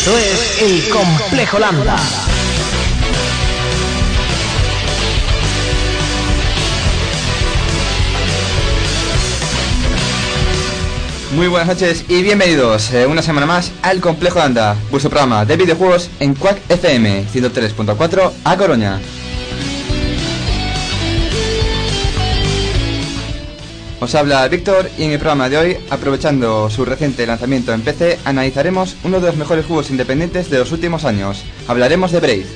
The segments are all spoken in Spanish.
Esto es El Complejo Lambda. Muy buenas noches y bienvenidos una semana más al Complejo Lambda, vuestro programa de videojuegos en Quack FM 103.4 a Coruña. Os habla Víctor y en el programa de hoy, aprovechando su reciente lanzamiento en PC, analizaremos uno de los mejores juegos independientes de los últimos años. Hablaremos de Braid.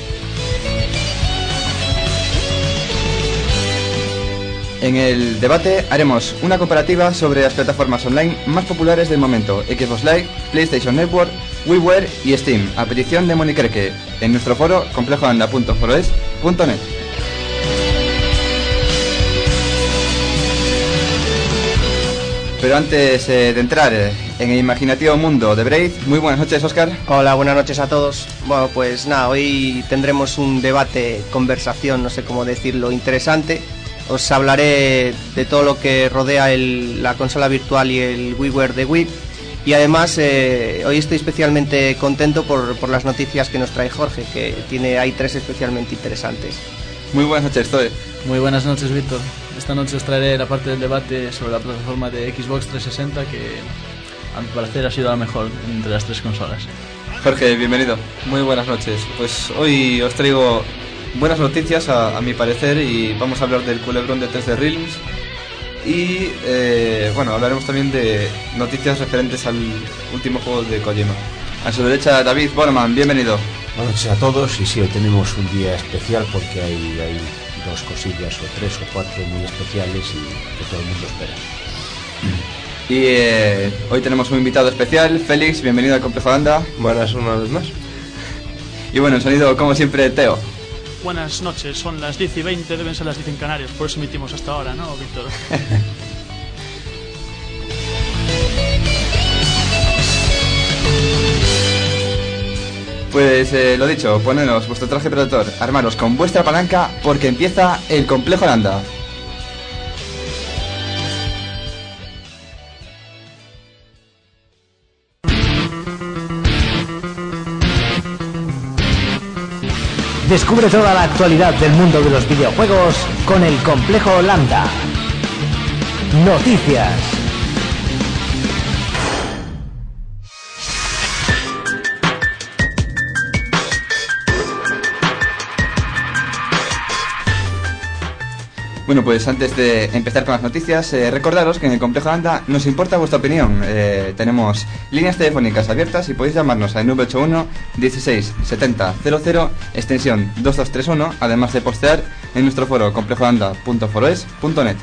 En el debate haremos una comparativa sobre las plataformas online más populares del momento: Xbox Live, PlayStation Network, WiiWare y Steam, a petición de Monikerke, en nuestro foro complejoanda.foroes.net. Pero antes de entrar en el imaginativo mundo de Braid, muy buenas noches, Óscar. Hola, buenas noches a todos. Bueno, pues nada, hoy tendremos un debate, conversación, no sé cómo decirlo, interesante. Os hablaré de todo lo que rodea la consola virtual y el WiiWare de Wii. Y además, hoy estoy especialmente contento por las noticias que nos trae Jorge, que hay tres especialmente interesantes. Muy buenas noches, Zoe. Muy buenas noches, Víctor. Esta noche os traeré la parte del debate sobre la plataforma de Xbox 360, que a mi parecer ha sido la mejor entre las tres consolas. Jorge, bienvenido. Muy buenas noches. Pues hoy os traigo buenas noticias a mi parecer, y vamos a hablar del culebrón de 3D Realms. Y bueno, hablaremos también de noticias referentes al último juego de Kojima. A su derecha, David Borman, bienvenido. Buenas noches a todos. Y sí, hoy tenemos un día especial porque hay dos cosillas o tres o cuatro muy especiales y que todo el mundo espera. Y hoy tenemos un invitado especial, Félix, bienvenido al Complejo Lambda. Buenas una vez más. Y bueno, en sonido, como siempre, Teo. Buenas noches, son las 10:20, deben ser las 10 en Canarias, por eso emitimos hasta ahora, ¿no, Víctor? Pues lo dicho, poneros vuestro traje protector, armaros con vuestra palanca, porque empieza el Complejo Lambda. Descubre toda la actualidad del mundo de los videojuegos con El Complejo Lambda. Noticias. Bueno, pues antes de empezar con las noticias, recordaros que en el Complejo Lambda nos importa vuestra opinión. Tenemos líneas telefónicas abiertas y podéis llamarnos al 981 16 70 00, extensión 2231, además de postear en nuestro foro complejoanda.foroes.net.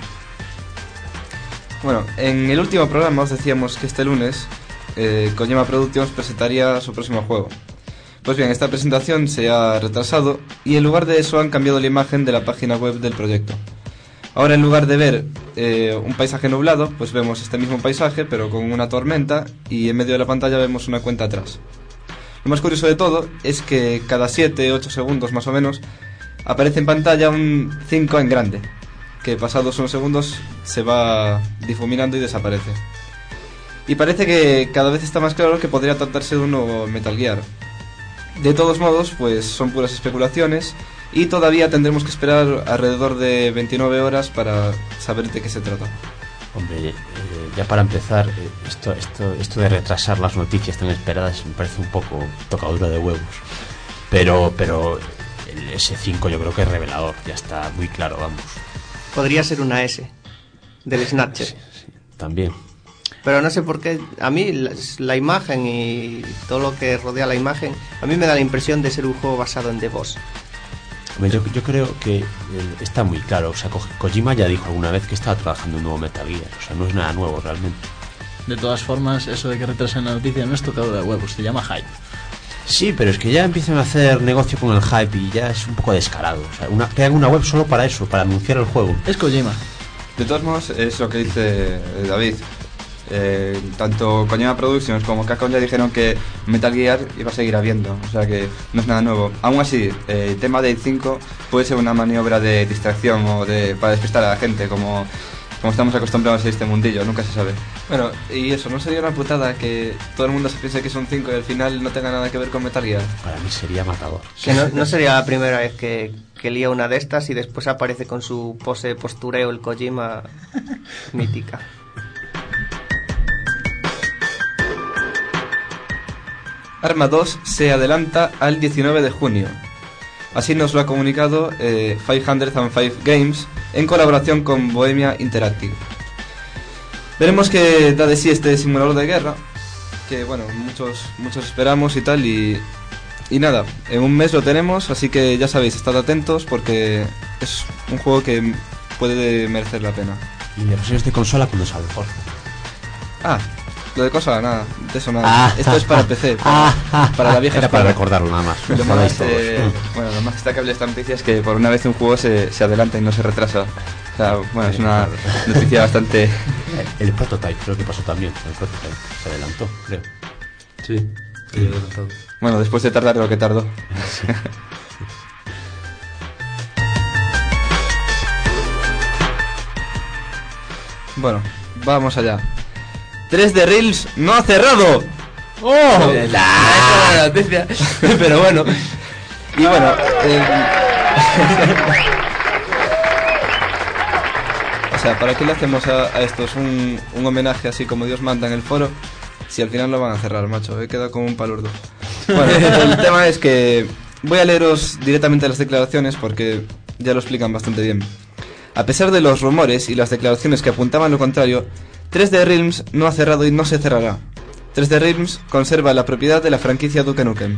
Bueno, en el último programa os decíamos que este lunes Kojima Productions presentaría su próximo juego. Pues bien, esta presentación se ha retrasado y en lugar de eso han cambiado la imagen de la página web del proyecto. Ahora, en lugar de ver un paisaje nublado, pues vemos este mismo paisaje pero con una tormenta, y en medio de la pantalla vemos una cuenta atrás. Lo más curioso de todo es que cada 7-8 segundos más o menos aparece en pantalla un 5 en grande, que pasados unos segundos se va difuminando y desaparece. Y parece que cada vez está más claro que podría tratarse de un nuevo Metal Gear. De todos modos, pues son puras especulaciones y todavía tendremos que esperar alrededor de 29 horas para saber de qué se trata. Hombre, ya para empezar, esto de retrasar las noticias tan esperadas me parece un poco tocadura de huevos. Pero el S5 yo creo que es revelador, ya está muy claro, vamos. Podría ser una S del Snatcher. Sí, también. Pero no sé por qué, a mí la imagen y todo lo que rodea la imagen, a mí me da la impresión de ser un juego basado en The Boss. Yo creo que está muy claro. O sea, Kojima ya dijo alguna vez que estaba trabajando en un nuevo Metal Gear. O sea, no es nada nuevo realmente. De todas formas, eso de que retrasen la noticia no es tocado de huevos, se llama hype. Sí, pero es que ya empiezan a hacer negocio con el hype y ya es un poco descarado. O sea, que hagan una web solo para eso, para anunciar el juego. Es Kojima. De todos modos, es lo que dice David. Tanto Kojima Productions como Capcom ya dijeron que Metal Gear iba a seguir habiendo, o sea que no es nada nuevo. Aún así, el tema de 5 puede ser una maniobra de distracción o para despistar a la gente, como como estamos acostumbrados a este mundillo, nunca se sabe. Bueno, y eso, ¿no sería una putada que todo el mundo se piense que son 5 y al final no tenga nada que ver con Metal Gear? Para mí sería matador. Que no sería la primera vez que lía una de estas y después aparece con su pose de postureo el Kojima mítica. Arma 2 se adelanta al 19 de junio. Así nos lo ha comunicado 505 Games en colaboración con Bohemia Interactive. Veremos qué da de sí este simulador de guerra, que bueno, muchos esperamos y tal, y nada, en un mes lo tenemos, así que ya sabéis, estad atentos porque es un juego que puede merecer la pena. Y de versiones de consola cuando sale, Jorge. Lo de consola, nada, de eso nada. Esto es para PC, para la vieja Era escuela. para recordarlo nada más. Lo más, lo más destacable de esta noticia es que por una vez un juego se adelanta y no se retrasa. O sea, bueno, es una noticia bastante... El Prototype, creo que pasó también. El Prototype se adelantó, creo. Sí, adelantado. Bueno, después de tardar lo que tardó. Bueno, vamos allá. 3D Realms no ha cerrado. ¡Oh! La noticia. Pero bueno. Y bueno, o sea, ¿para qué le hacemos a esto? Es un homenaje así como Dios manda en el foro. Si al final lo van a cerrar, macho, he quedado como un palurdo. Bueno, el tema es que voy a leeros directamente las declaraciones porque ya lo explican bastante bien. A pesar de los rumores y las declaraciones que apuntaban lo contrario, 3D Realms no ha cerrado y no se cerrará. 3D Realms conserva la propiedad de la franquicia Duke Nukem.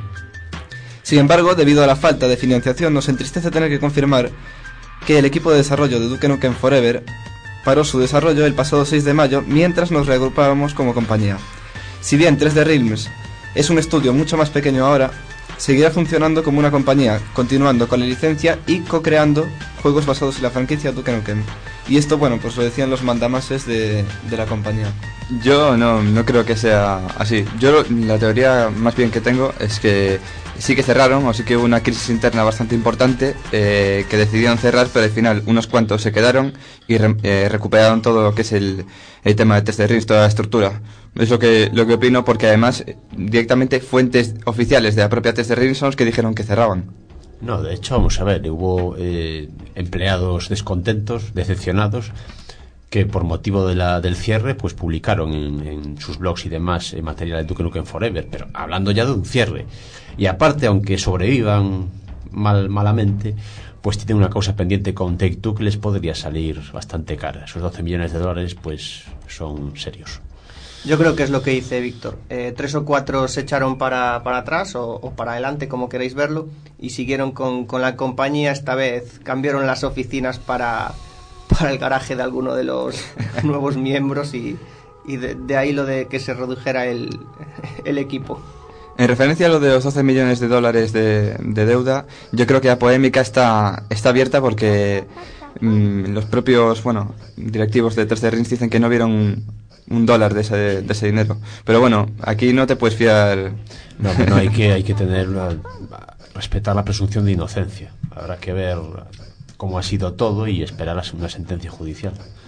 Sin embargo, debido a la falta de financiación, nos entristece tener que confirmar que el equipo de desarrollo de Duke Nukem Forever paró su desarrollo el pasado 6 de mayo mientras nos reagrupábamos como compañía. Si bien 3D Realms es un estudio mucho más pequeño ahora, seguirá funcionando como una compañía, continuando con la licencia y co-creando juegos basados en la franquicia Duke Nukem. Y esto, bueno, pues lo decían los mandamases de la compañía. Yo no creo que sea así. Yo la teoría más bien que tengo es que sí que cerraron, o sí que hubo una crisis interna bastante importante, que decidieron cerrar, pero al final unos cuantos se quedaron y recuperaron todo lo que es el tema de 3D Realms, toda la estructura. Es lo que opino, porque además directamente fuentes oficiales de la propia 3D Realms son los que dijeron que cerraban. No, de hecho, vamos a ver, hubo empleados descontentos, decepcionados, que por motivo del cierre, pues publicaron en sus blogs y demás material de Duke Nukem Forever, pero hablando ya de un cierre. Y aparte, aunque sobrevivan malamente, pues tienen una causa pendiente con Take-Two que les podría salir bastante cara. Esos $12 millones, pues son serios. Yo creo que es lo que dice Víctor. 3 o 4 se echaron para atrás o para adelante, como queréis verlo, y siguieron con la compañía. Esta vez cambiaron las oficinas para el garaje de alguno de los nuevos miembros y de ahí lo de que se redujera el equipo. En referencia a lo de los $12 millones de deuda, yo creo que la polémica está abierta porque los propios directivos de 3D Realms dicen que no vieron $1 de ese dinero. Pero bueno, aquí no te puedes fiar. No, hay que tener respetar la presunción de inocencia. Habrá que ver cómo ha sido todo y esperar una sentencia judicial.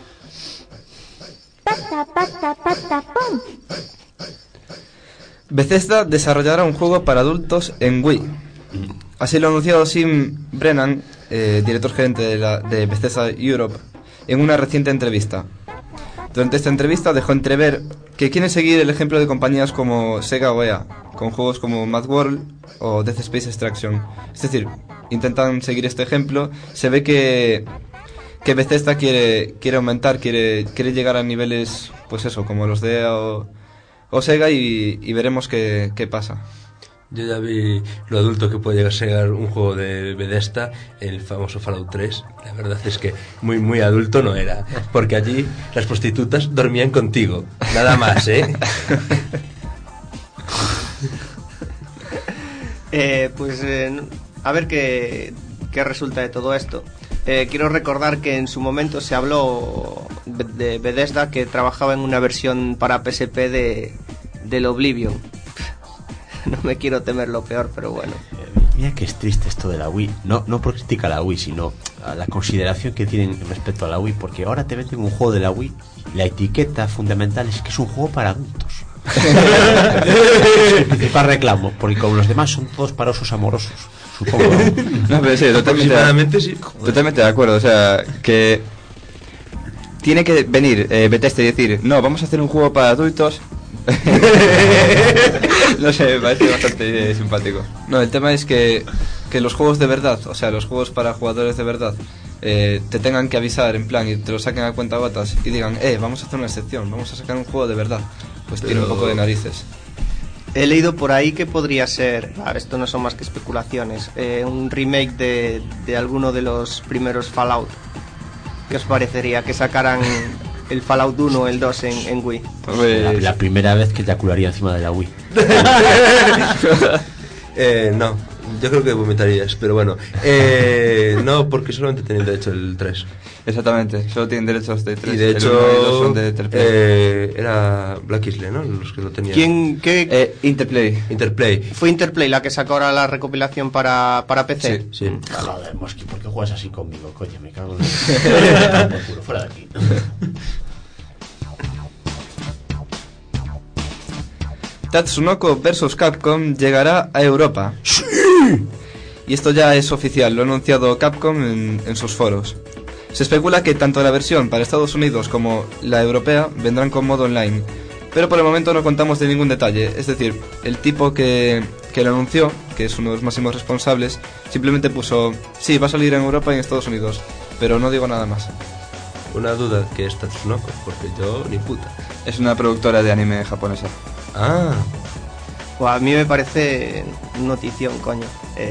Bethesda desarrollará un juego para adultos en Wii. Así lo ha anunciado Tim Brennan, director gerente de Bethesda Europe, en una reciente entrevista. Durante esta entrevista dejó entrever que quieren seguir el ejemplo de compañías como Sega o EA, con juegos como Mad World o Death Space Extraction. Es decir, intentan seguir este ejemplo. Se ve que Bethesda quiere aumentar, quiere llegar a niveles, pues eso, como los de EA o Sega y veremos qué pasa. Yo ya vi lo adulto que puede llegar a ser un juego de Bethesda, el famoso Fallout 3. La verdad es que muy muy adulto no era, porque allí las prostitutas dormían contigo, nada más, A ver qué resulta de todo esto. Quiero recordar que en su momento se habló de Bethesda, que trabajaba en una versión para PSP del Oblivion. No me quiero temer lo peor, pero bueno. Mira que es triste esto de la Wii. No por criticar a la Wii, sino a la consideración que tienen respecto a la Wii, porque ahora te venden un juego de la Wii y la etiqueta fundamental es que es un juego para adultos. Es el principal reclamo, porque como los demás son todos para osos amorosos, supongo. No, pero sí, totalmente de acuerdo. O sea, que tiene que venir Bethesda y decir, no, vamos a hacer un juego para adultos. No sé, me parece bastante simpático. No, el tema es que los juegos de verdad, o sea, los juegos para jugadores de verdad, te tengan que avisar en plan y te lo saquen a cuentagotas y digan, vamos a hacer una excepción, vamos a sacar un juego de verdad. Pues tiene un poco de narices. He leído por ahí que podría ser, esto no son más que especulaciones, un remake de alguno de los primeros Fallout. ¿Qué os parecería que sacaran el Fallout 1 o el 2 en Wii? Pues la primera vez que eyacularía encima de la Wii. No, yo creo que vomitarías, pero bueno. No, porque solamente tienen derecho el 3. Exactamente, solo tienen derechos de 3. Y de hecho, el 1 y el 2 son de Interplay. Era Black Isle, ¿no? Los que lo tenían. ¿Quién? ¿Qué? Interplay. ¿Fue Interplay la que sacó ahora la recopilación para PC? Sí. Joder, Mosqui, ¿por qué juegas así conmigo? Coño, me cago en el... Fuera de aquí. Tatsunoko vs Capcom llegará a Europa. ¡Sí! Y esto ya es oficial, lo ha anunciado Capcom en sus foros. Se especula que tanto la versión para Estados Unidos como la europea vendrán con modo online, pero por el momento no contamos de ningún detalle. Es decir, el tipo que lo anunció, que es uno de los máximos responsables, simplemente puso, sí, va a salir en Europa y en Estados Unidos, pero no digo nada más. Una duda, que es Tatsunoko, porque yo ni puta. Es una productora de anime japonesa. Ah. Pues a mí me parece notición, coño.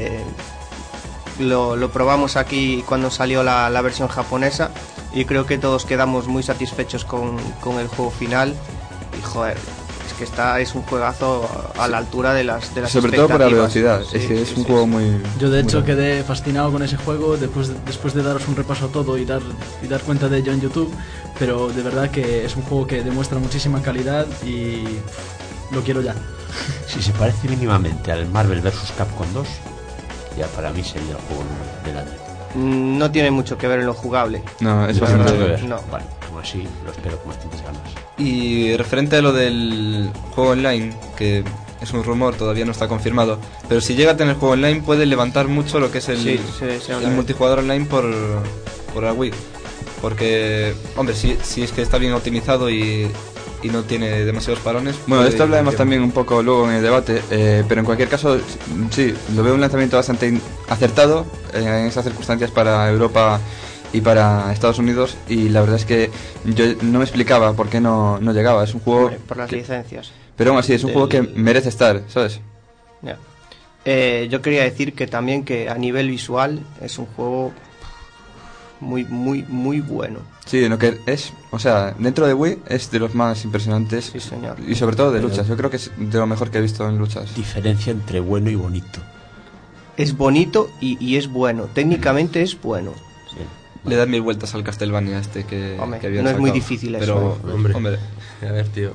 Lo probamos aquí cuando salió la versión japonesa y creo que todos quedamos muy satisfechos con el juego final. Y joder, es que es un juegazo a la altura de las sobre todo por la velocidad, sí, es que es un juego muy... Yo de hecho muy quedé fascinado con ese juego después de daros un repaso a todo y dar cuenta de ello en YouTube, pero de verdad que es un juego que demuestra muchísima calidad y lo quiero ya. Si se parece mínimamente al Marvel vs Capcom 2, ya para mí sería el juego del año. No tiene mucho que ver en lo jugable. No, es bastante bastante... que ver. No. Vale, como así lo espero con bastantes ganas. Y referente a lo del juego online, que es un rumor, todavía no está confirmado, pero si llega a tener juego online puede levantar mucho lo que es el multijugador online por la Wii. Porque, hombre, si es que está bien optimizado y no tiene demasiados parones. Bueno, de esto hablaremos también un poco luego en el debate, pero en cualquier caso, sí, lo veo un lanzamiento bastante acertado en esas circunstancias para Europa y para Estados Unidos, y la verdad es que yo no me explicaba por qué no llegaba. Es un juego... Por las licencias. Pero aún así, es un juego que merece estar, ¿sabes? Yeah. Yo quería decir que también que a nivel visual es un juego muy, muy, muy bueno. Sí, lo que es, o sea, dentro de Wii es de los más impresionantes. Sí, señor. Y sobre todo de luchas. Yo creo que es de lo mejor que he visto en luchas. Diferencia entre bueno y bonito. Es bonito y es bueno. Técnicamente es bueno. Sí. Le dan 1000 vueltas al Castlevania que Hombre, habían no es muy sacado. difícil eso. Pero, Hombre. A ver, tío.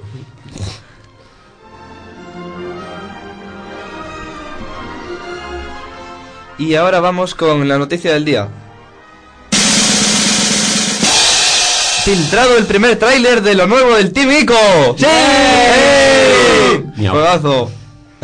Y ahora vamos con la noticia del día. Filtrado el primer tráiler de lo nuevo del Team Ico. ¡Sí! Miau. ¡Juegazo!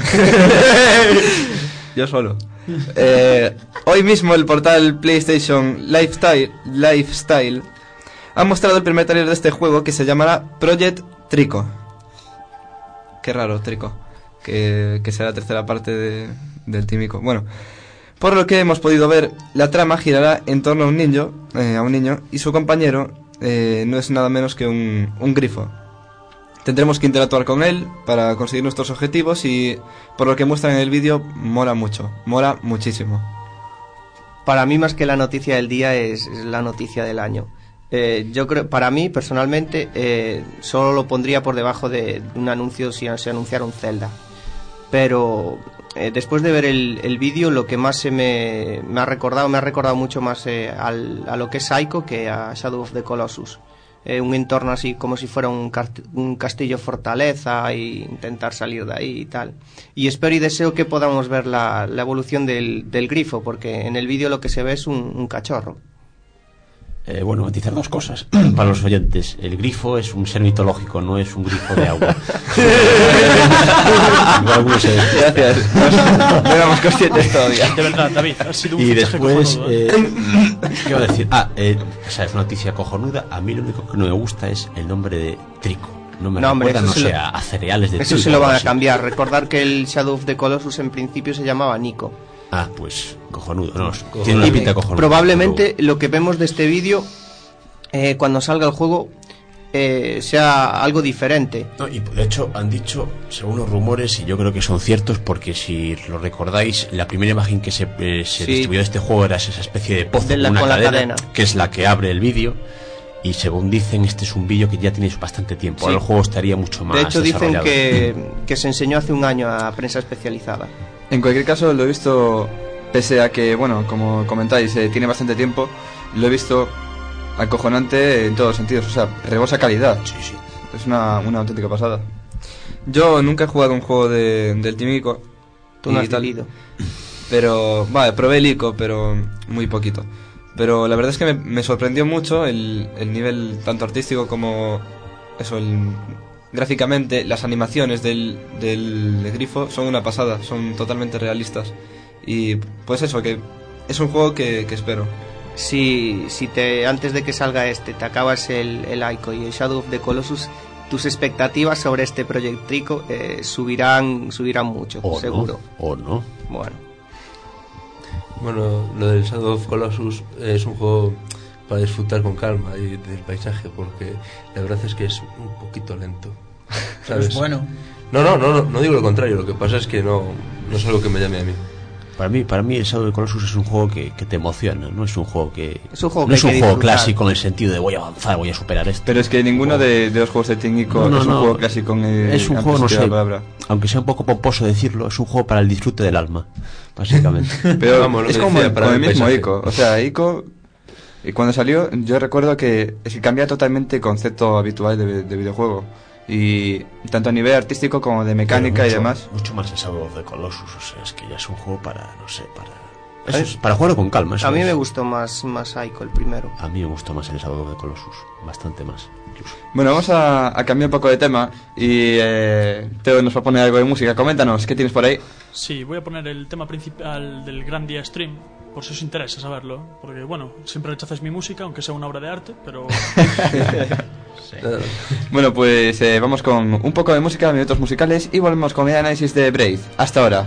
Yo solo. Hoy mismo el portal PlayStation Lifestyle ha mostrado el primer tráiler de este juego que se llamará Project Trico. Qué raro, Trico. Que será la tercera parte del Team Ico. Bueno, por lo que hemos podido ver, la trama girará en torno a un niño y su compañero no es nada menos que un grifo. Tendremos que interactuar con él para conseguir nuestros objetivos y por lo que muestran en el vídeo mola mucho, mola muchísimo. Para mí más que la noticia del día es la noticia del año. Yo creo, para mí personalmente solo lo pondría por debajo de un anuncio si se anunciara un Zelda. Pero después de ver el vídeo, lo que más me ha recordado mucho más a lo que es Ico que a Shadow of the Colossus. un entorno así como si fuera un castillo fortaleza e intentar salir de ahí y tal. Y espero y deseo que podamos ver la evolución del grifo, porque en el vídeo lo que se ve es un cachorro. Bueno, matizar dos cosas para los oyentes. El grifo es un ser mitológico, no es un grifo de agua. Gracias. No éramos conscientes todavía. De verdad, David, ha sido un Y fichaje después, cojonudo. ¿qué iba a decir? O sea, es una noticia cojonuda. A mí lo único que no me gusta es el nombre de Trico. No me recuerda, no sé, a cereales de eso trigo. Se lo van a así. cambiar. Recordar que el Shadow of the Colossus en principio se llamaba Nico. Ah, pues cojonudo, no, tiene una pinta cojonuda. Probablemente lo que vemos de este vídeo, cuando salga el juego, sea algo diferente. No, y de hecho han dicho, según los rumores, y yo creo que son ciertos, porque si lo recordáis, la primera imagen que se distribuyó de este juego era esa especie de pozo con una la cadena, que es la que abre el vídeo. Y según dicen, este es un vídeo que ya tiene bastante tiempo. Ahora el juego estaría mucho más de hecho, dicen desarrollado. que se enseñó hace un año a prensa especializada. En cualquier caso, lo he visto, pese a que, bueno, como comentáis, tiene bastante tiempo, lo he visto acojonante en todos los sentidos, o sea, rebosa calidad. Sí, sí. Es una auténtica pasada. Yo nunca he jugado un juego del Team Ico. Tú no has vivido. Pero, vale, probé el Ico, pero muy poquito. Pero la verdad es que me sorprendió mucho el nivel tanto artístico como eso, gráficamente. Las animaciones del grifo son una pasada, son totalmente realistas. Y pues eso, que es un juego que espero. Si antes de que salga te acabas el Ico y el Shadow of the Colossus, tus expectativas sobre este Project Trico subirán mucho, seguro. O no. Bueno, lo del Shadow of Colossus es un juego para disfrutar con calma y del paisaje, porque la verdad es que es un poquito lento, ¿sabes? Es bueno. No digo lo contrario, lo que pasa es que no es algo que me llame a mí. Para mí el Shadow of the Colossus es un juego que te emociona, no es un juego que... Es un juego no es un juego disfrutar. clásico en el sentido de voy a avanzar, voy a superar esto. Pero es que ninguno de los juegos de Team Ico es un juego clásico en es un juego, no sé, palabra. aunque sea un poco pomposo decirlo, es un juego para el disfrute del alma, básicamente. Pero Vamos, es como para el mismo paisaje. Ico. O sea, Ico, y cuando salió, yo recuerdo que cambia totalmente el concepto habitual de videojuego. Y tanto a nivel artístico como de mecánica y demás. Mucho más el Shadow of the Colossus, o sea, es que ya es un juego para, no sé, eso es para jugarlo con calma. A mí me gustó más Ico el primero. A mí me gustó más el Shadow of the Colossus, bastante más, incluso. Bueno, vamos a cambiar un poco de tema. Y Teo nos va a poner algo de música. Coméntanos, ¿qué tienes por ahí? Sí, voy a poner el tema principal del Gran Día Stream, por si os interesa saberlo. Porque, bueno, siempre rechazas mi música, aunque sea una obra de arte, pero... Bueno, pues vamos con un poco de música, minutos musicales, y volvemos con el análisis de Braid. Hasta ahora.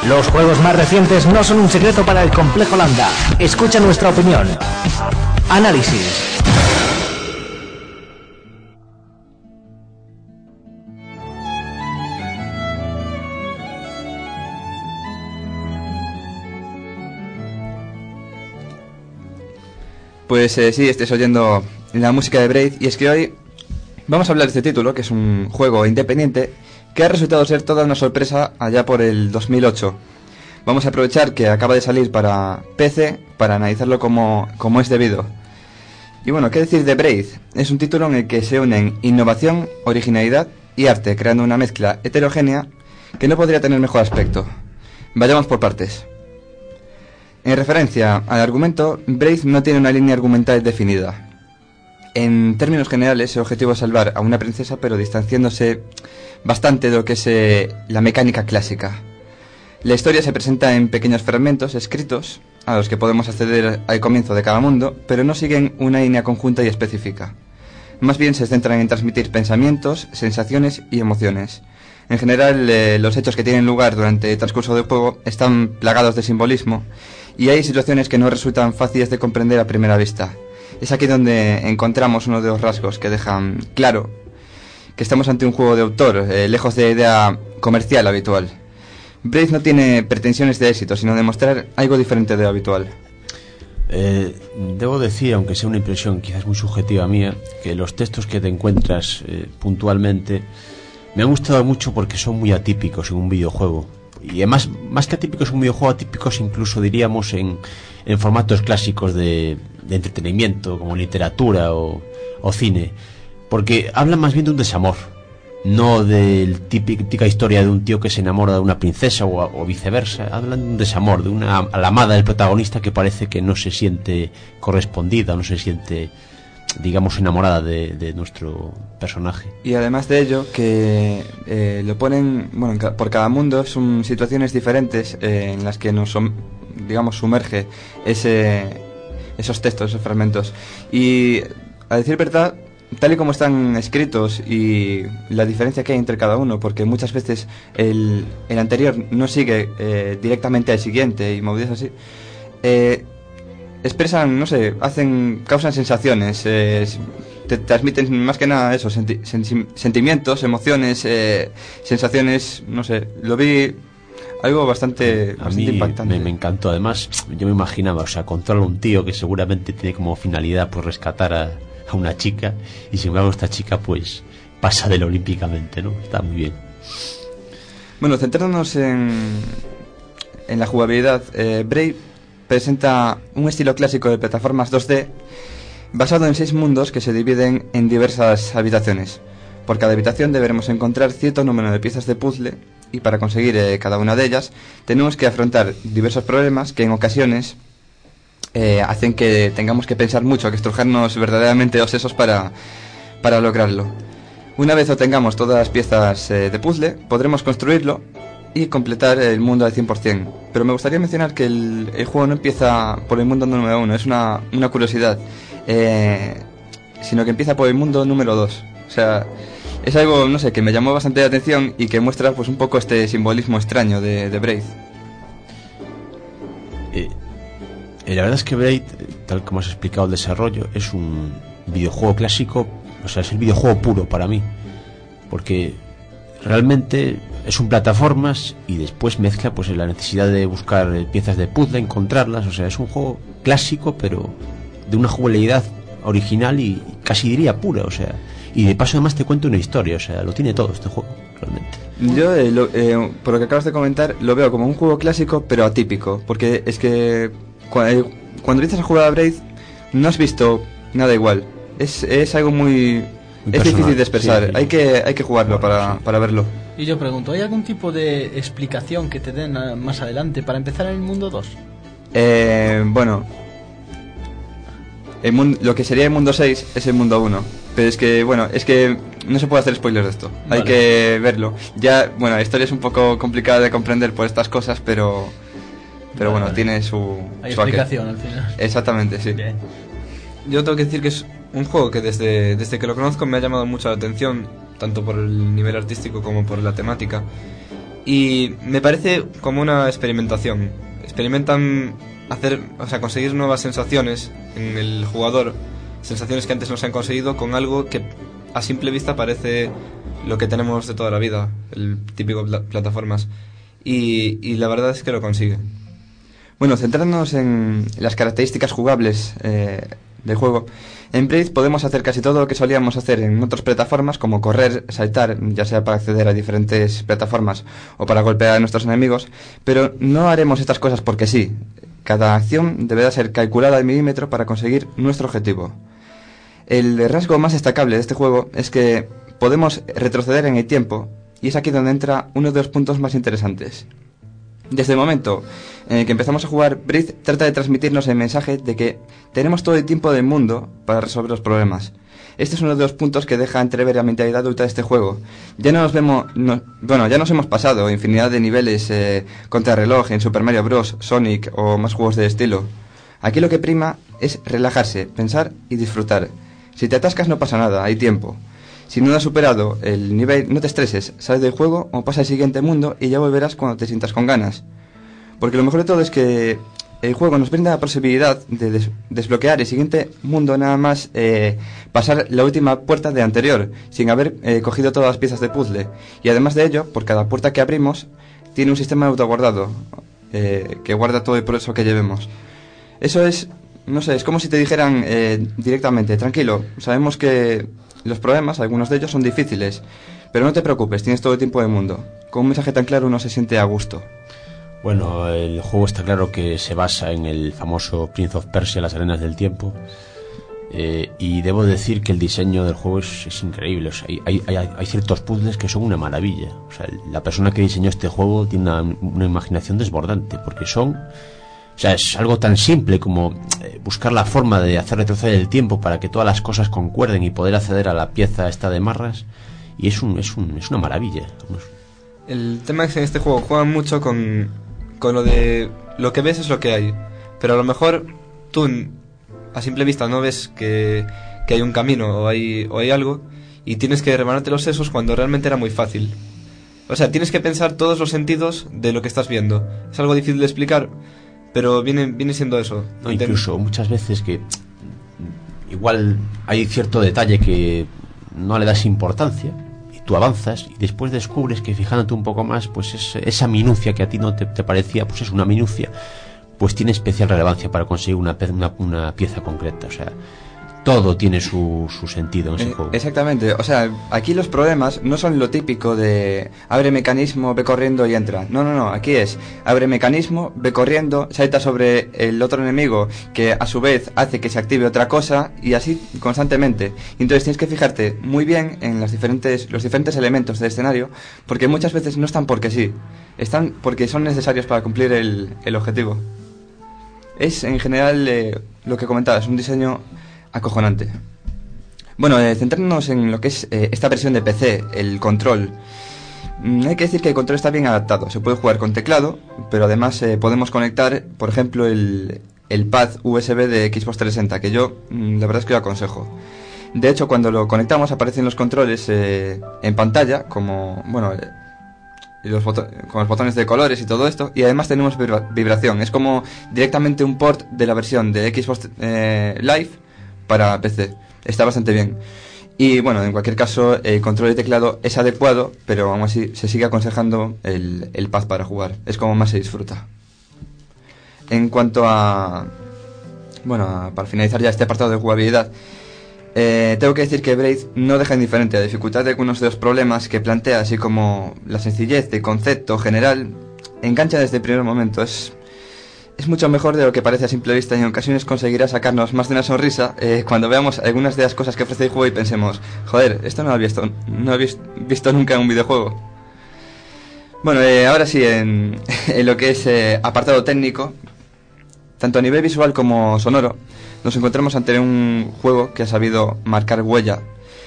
Los juegos más recientes no son un secreto para el complejo Lambda. Escucha nuestra opinión. Análisis. Pues sí, estáis oyendo la música de Braid, y es que hoy vamos a hablar de este título, que es un juego independiente que ha resultado ser toda una sorpresa allá por el 2008. Vamos a aprovechar que acaba de salir para PC para analizarlo como es debido. Y bueno, ¿qué decir de Braid? Es un título en el que se unen innovación, originalidad y arte, creando una mezcla heterogénea que no podría tener mejor aspecto. Vayamos por partes. En referencia al argumento, Braid no tiene una línea argumental definida. En términos generales, el objetivo es salvar a una princesa, pero distanciándose bastante de lo que es la mecánica clásica. La historia se presenta en pequeños fragmentos escritos, a los que podemos acceder al comienzo de cada mundo, pero no siguen una línea conjunta y específica. Más bien se centran en transmitir pensamientos, sensaciones y emociones. En general, los hechos que tienen lugar durante el transcurso del juego están plagados de simbolismo, y hay situaciones que no resultan fáciles de comprender a primera vista. Es aquí donde encontramos uno de los rasgos que dejan claro que estamos ante un juego de autor, lejos de la idea comercial habitual. Braid no tiene pretensiones de éxito, sino de mostrar algo diferente de lo habitual. Debo decir, aunque sea una impresión quizás muy subjetiva mía, que los textos que te encuentras puntualmente me han gustado mucho porque son muy atípicos en un videojuego. Y además, más que atípicos en un videojuego, atípicos incluso diríamos en formatos clásicos de entretenimiento, como literatura o cine. Porque hablan más bien de un desamor, no de típica historia de un tío que se enamora de una princesa o viceversa. Hablan de un desamor, de una amada del protagonista que parece que no se siente correspondida, no se siente, digamos, enamorada de nuestro personaje. Y además de ello, que lo ponen, bueno, por cada mundo son situaciones diferentes en las que nos, digamos, sumerge esos textos, esos fragmentos. Y a decir verdad, tal y como están escritos y la diferencia que hay entre cada uno, porque muchas veces el anterior no sigue directamente al siguiente y movidos así, expresan, no sé, causan sensaciones, te transmiten más que nada eso, sentimientos, emociones, sensaciones, no sé, lo vi algo bastante impactante. Me encantó. Además, yo me imaginaba, o sea, controla un tío que seguramente tiene como finalidad pues rescatar a una chica, y sin embargo esta chica pues pasa del olímpicamente, ¿no? Está muy bien. Bueno, centrándonos en la jugabilidad, Braid presenta un estilo clásico de plataformas 2D basado en 6 mundos que se dividen en diversas habitaciones. Por cada habitación deberemos encontrar cierto número de piezas de puzzle, y para conseguir cada una de ellas tenemos que afrontar diversos problemas que en ocasiones hacen que tengamos que pensar mucho, que estrujarnos verdaderamente los sesos para lograrlo. Una vez obtengamos todas las piezas de puzzle, podremos construirlo y completar el mundo al 100%. Pero me gustaría mencionar que el juego no empieza por el mundo número 1, es una curiosidad, sino que empieza por el mundo número 2. O sea, es algo, no sé, que me llamó bastante la atención y que muestra pues un poco este simbolismo extraño de Braid. La verdad es que Braid, tal como has explicado el desarrollo, es un videojuego clásico, o sea, es el videojuego puro para mí, porque realmente es un plataformas y después mezcla pues la necesidad de buscar piezas de puzzle, encontrarlas, o sea, es un juego clásico pero de una jugabilidad original y casi diría pura, o sea, y de paso además te cuento una historia, o sea, lo tiene todo este juego, realmente. Yo, por lo que acabas de comentar, lo veo como un juego clásico pero atípico, porque es que cuando empiezas a jugar a Braid no has visto nada igual, es algo muy es difícil de expresar, sí. Hay que jugarlo para verlo. Y yo pregunto, ¿hay algún tipo de explicación que te den más adelante para empezar en el mundo 2? Bueno, lo que sería el mundo 6 es el mundo 1, pero es que, bueno, es que no se puede hacer spoilers de esto, vale. Hay que verlo. Ya, bueno, la historia es un poco complicada de comprender por estas cosas, pero bueno, vale. Tiene su explicación al final. Exactamente, sí. Bien. Yo tengo que decir que es un juego que desde que lo conozco me ha llamado mucho la atención, tanto por el nivel artístico como por la temática. Y me parece como una experimentación. Experimentan conseguir nuevas sensaciones en el jugador, sensaciones que antes no se han conseguido con algo que a simple vista parece lo que tenemos de toda la vida, el típico plataformas. Y la verdad es que lo consigue. Bueno, centrándonos en las características jugables del juego, en Braid podemos hacer casi todo lo que solíamos hacer en otras plataformas, como correr, saltar, ya sea para acceder a diferentes plataformas o para golpear a nuestros enemigos, pero no haremos estas cosas porque sí. Cada acción deberá ser calculada al milímetro para conseguir nuestro objetivo. El rasgo más destacable de este juego es que podemos retroceder en el tiempo, y es aquí donde entra uno de los puntos más interesantes. Desde el momento en el que empezamos a jugar, Braid trata de transmitirnos el mensaje de que tenemos todo el tiempo del mundo para resolver los problemas. Este es uno de los puntos que deja entrever la mentalidad adulta de este juego. Ya ya nos hemos pasado infinidad de niveles contra reloj en Super Mario Bros., Sonic o más juegos de estilo. Aquí lo que prima es relajarse, pensar y disfrutar. Si te atascas no pasa nada, hay tiempo. Si no has superado el nivel, no te estreses, sales del juego o pasa al siguiente mundo y ya volverás cuando te sientas con ganas. Porque lo mejor de todo es que el juego nos brinda la posibilidad de desbloquear el siguiente mundo nada más pasar la última puerta de anterior, sin haber cogido todas las piezas de puzzle. Y además de ello, por cada puerta que abrimos, tiene un sistema de autoguardado que guarda todo el progreso que llevemos. Eso es, no sé, es como si te dijeran directamente, tranquilo, sabemos que los problemas, algunos de ellos son difíciles, pero no te preocupes, tienes todo el tiempo del mundo. Con un mensaje tan claro uno se siente a gusto. Bueno, el juego está claro que se basa en el famoso Prince of Persia, las arenas del tiempo, y debo decir que el diseño del juego es increíble. O sea, hay ciertos puzzles que son una maravilla. O sea, la persona que diseñó este juego tiene una imaginación desbordante, porque es algo tan simple como buscar la forma de hacer retroceder el tiempo para que todas las cosas concuerden y poder acceder a la pieza esta de marras, y es una maravilla. El tema es que en este juego juegan mucho con lo de lo que ves es lo que hay, pero a lo mejor tú a simple vista no ves que hay un camino o hay algo, y tienes que remanarte los sesos cuando realmente era muy fácil. O sea, tienes que pensar todos los sentidos de lo que estás viendo. Es algo difícil de explicar, pero viene siendo eso. No, incluso muchas veces que igual hay cierto detalle que no le das importancia, tú avanzas y después descubres que fijándote un poco más, pues esa minucia que a ti no te parecía, pues es una minucia, pues tiene especial relevancia para conseguir una pieza concreta. O sea, todo tiene su sentido en ese juego. Exactamente, o sea, aquí los problemas no son lo típico de abre mecanismo, ve corriendo y entra. No, aquí es abre mecanismo, ve corriendo, salta sobre el otro enemigo, que a su vez hace que se active otra cosa, y así constantemente. Entonces tienes que fijarte muy bien en los diferentes elementos del escenario, porque muchas veces no están porque sí, están porque son necesarios para cumplir el objetivo. Es en general lo que comentabas, un diseño acojonante. Bueno, centrándonos en lo que es esta versión de PC, el control. Hay que decir que el control está bien adaptado. Se puede jugar con teclado, pero además podemos conectar, por ejemplo, el pad USB de Xbox 360, que yo la verdad es que lo aconsejo. De hecho, cuando lo conectamos aparecen los controles en pantalla, como, bueno, con los botones de colores y todo esto, y además tenemos vibración. Es como directamente un port de la versión de Xbox Live para PC. Está bastante bien. Y bueno, en cualquier caso, el control de teclado es adecuado, pero aún así se sigue aconsejando el pad para jugar. Es como más se disfruta. En cuanto a... Bueno, para finalizar ya este apartado de jugabilidad, tengo que decir que Braid no deja indiferente la dificultad de algunos de los problemas que plantea, así como la sencillez de concepto general. Engancha desde el primer momento. Es mucho mejor de lo que parece a simple vista, y en ocasiones conseguirá sacarnos más de una sonrisa cuando veamos algunas de las cosas que ofrece el juego y pensemos, joder, esto no lo he visto nunca en un videojuego. Bueno, ahora sí, en lo que es apartado técnico, tanto a nivel visual como sonoro, nos encontramos ante un juego que ha sabido marcar huella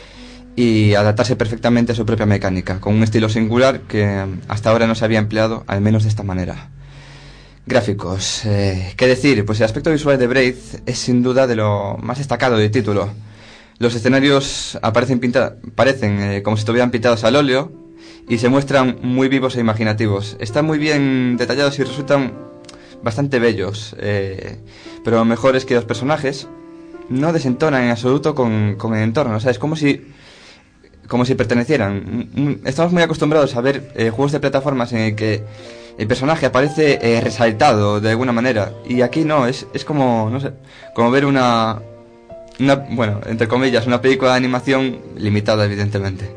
y adaptarse perfectamente a su propia mecánica, con un estilo singular que hasta ahora no se había empleado, al menos de esta manera. Gráficos, ¿qué decir? Pues el aspecto visual de Braid es sin duda de lo más destacado del título. Los escenarios parecen como si estuvieran pintados al óleo, y se muestran muy vivos e imaginativos. Están muy bien detallados y resultan bastante bellos, pero lo mejor es que los personajes no desentonan en absoluto con el entorno. O sea, es como si pertenecieran. Estamos muy acostumbrados a ver juegos de plataformas en el que el personaje aparece resaltado de alguna manera, y aquí no, es como, no sé, como ver una, bueno, entre comillas, una película de animación limitada, evidentemente.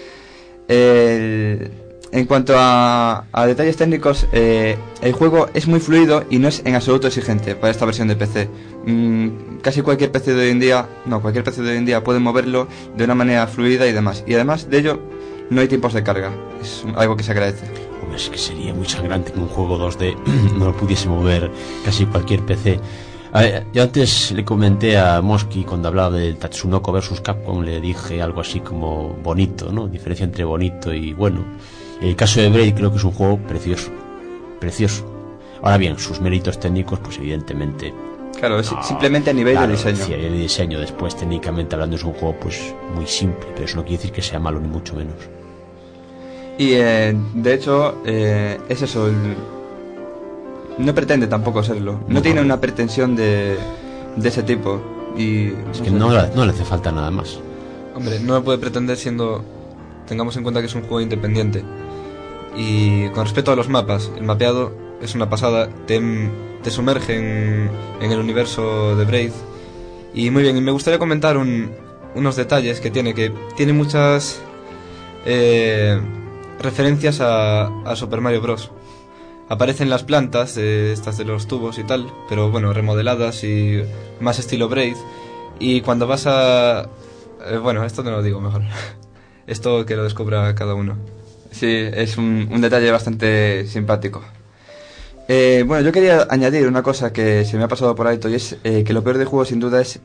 En cuanto a detalles técnicos, el juego es muy fluido y no es en absoluto exigente para esta versión de PC. Casi cualquier PC de hoy en día puede moverlo de una manera fluida y demás. Y además de ello, no hay tiempos de carga. Es algo que se agradece. Hombre, es que sería muy sangrante que un juego 2D no lo pudiese mover casi cualquier PC. A ver, yo antes le comenté a Mosky, cuando hablaba del Tatsunoko vs Capcom, le dije algo así como bonito, ¿no? Diferencia entre bonito y bueno. En el caso de Braid creo que es un juego precioso. Ahora bien, sus méritos técnicos, pues evidentemente... Claro, es simplemente a nivel de diseño. Sí, el diseño, después técnicamente hablando es un juego pues muy simple, pero eso no quiere decir que sea malo ni mucho menos. Y de hecho, es eso, no pretende tampoco serlo. No tiene una pretensión de ese tipo. Y es que no le hace falta nada más. Hombre, no lo puede pretender siendo... Tengamos en cuenta que es un juego independiente. Y con respecto a los mapas, el mapeado es una pasada, te sumerge en el universo de Braid. Y muy bien, y me gustaría comentar unos detalles que tiene muchas referencias a Super Mario Bros. Aparecen las plantas, estas de los tubos y tal, pero bueno, remodeladas y más estilo Braid. Y cuando vas a... bueno, esto no lo digo mejor. Esto que lo descubra cada uno. Sí, es un detalle bastante simpático. Bueno, yo quería añadir una cosa que se me ha pasado por alto, y es que lo peor del juego sin duda es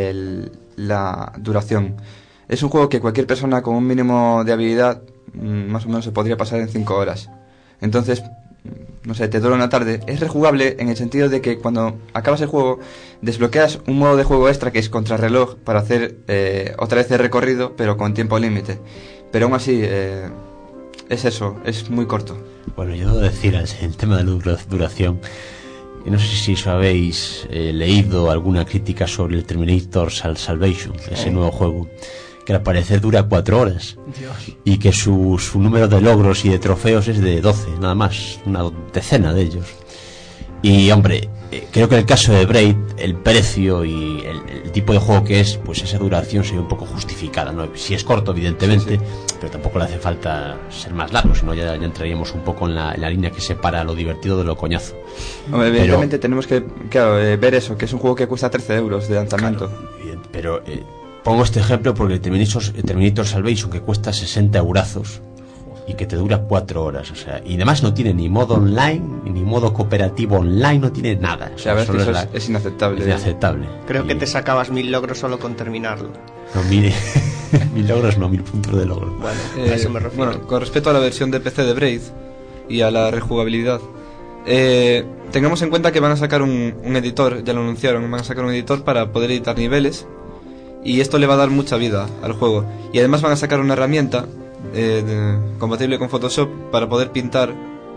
la duración. Es un juego que cualquier persona con un mínimo de habilidad más o menos se podría pasar en 5 horas. Entonces, no sé, te dura una tarde. Es rejugable en el sentido de que cuando acabas el juego desbloqueas un modo de juego extra que es contrarreloj para hacer otra vez el recorrido, pero con tiempo límite. Pero aún así, es eso, es muy corto. Bueno, yo debo decir, el tema de la duración, no sé si os habéis leído alguna crítica sobre el Terminator Salvation, ese nuevo juego, que al parecer dura 4 horas. Dios. Y que su número de logros y de trofeos es de 12, nada más, una decena de ellos. Y hombre, creo que en el caso de Braid, el precio y el tipo de juego que es, pues esa duración sería un poco justificada, ¿no? Si es corto, evidentemente, sí. Pero tampoco le hace falta ser más largo, sino ya entraríamos un poco en la línea que separa lo divertido de lo coñazo. Hombre, evidentemente tenemos que ver eso, que es un juego que cuesta 13 euros de lanzamiento. Claro, pero pongo este ejemplo porque el Terminator Salvation, que cuesta 60 eurazos y que te dura 4 horas, o sea, y además no tiene ni modo online ni modo cooperativo online, no tiene nada, o sea, solo es inaceptable. Es inaceptable. Creo que te sacabas 1000 logros solo con terminarlo. No, mire, 1000 logros no, 1000 puntos de logro. Bueno, a eso me refiero. Bueno, con respecto a la versión de PC de Braid y a la rejugabilidad, tengamos en cuenta que van a sacar un editor, ya lo anunciaron, van a sacar un editor para poder editar niveles, y esto le va a dar mucha vida al juego. Y además van a sacar una herramienta compatible con Photoshop para poder pintar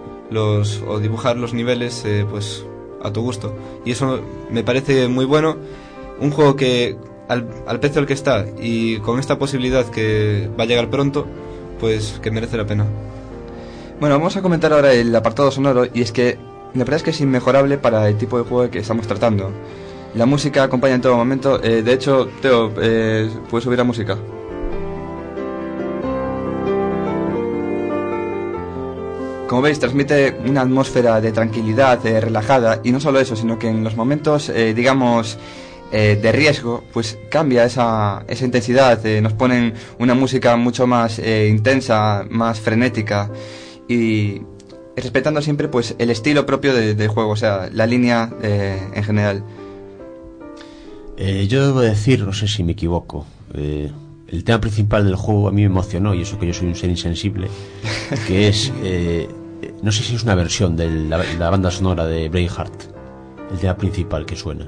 o dibujar los niveles pues a tu gusto, y eso me parece muy bueno. Un juego que al precio al que está y con esta posibilidad que va a llegar pronto, pues que merece la pena. Bueno, vamos a comentar ahora el apartado sonoro, y es que la verdad es que es inmejorable para el tipo de juego que estamos tratando. La música acompaña en todo momento. De hecho, Teo, ¿puedes subir la música? Como veis, transmite una atmósfera de tranquilidad, relajada, y no solo eso, sino que en los momentos, digamos, de riesgo, pues cambia esa intensidad. Nos ponen una música mucho más intensa, más frenética, y respetando siempre pues el estilo propio del juego, o sea, la línea en general. Yo debo decir, no sé si me equivoco, el tema principal del juego a mí me emocionó, y eso que yo soy un ser insensible, que es, no sé si es una versión de la banda sonora de Braveheart, el tema principal que suena.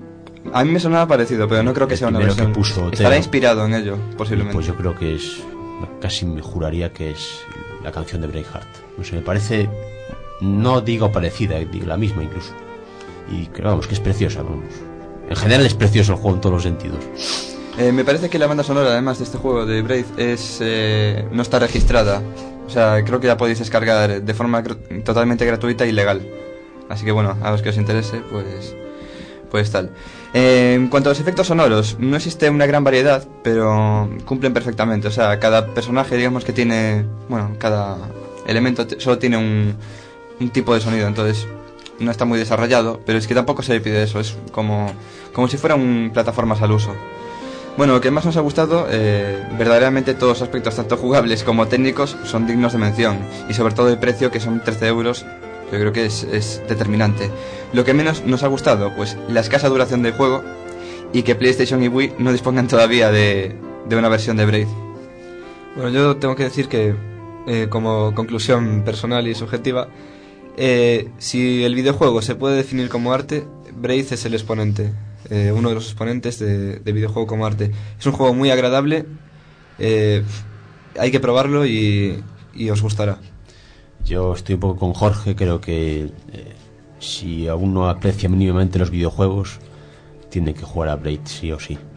A mí me sonaba parecido, pero no creo que sea una versión. Que puso estará inspirado en ello, posiblemente. Pues yo creo que es casi me juraría que es la canción de Braveheart. No sé, me parece, no digo parecida, digo la misma incluso. Y creo, vamos, que es preciosa, vamos. En general es precioso el juego en todos los sentidos. Me parece que la banda sonora, además de este juego de Brave, no está registrada. O sea, creo que la podéis descargar de forma totalmente gratuita y legal. Así que bueno, a los que os interese, pues tal. En cuanto a los efectos sonoros, no existe una gran variedad, pero cumplen perfectamente. O sea, cada personaje, digamos que tiene... Bueno, cada elemento solo tiene un tipo de sonido, entonces no está muy desarrollado, pero es que tampoco se le pide eso, es como si fuera un plataformas al uso. Bueno, lo que más nos ha gustado, verdaderamente todos los aspectos, tanto jugables como técnicos, son dignos de mención, y sobre todo el precio, que son 13 euros, yo creo que es determinante. Lo que menos nos ha gustado, pues la escasa duración del juego, y que PlayStation y Wii no dispongan todavía de una versión de Braid. Bueno, yo tengo que decir que, como conclusión personal y subjetiva, si el videojuego se puede definir como arte, Braid es el exponente. Uno de los exponentes de videojuego como arte. Es un juego muy agradable, hay que probarlo y os gustará. Yo estoy un poco con Jorge, creo que si aún no aprecia mínimamente los videojuegos, tiene que jugar a Braid sí o sí.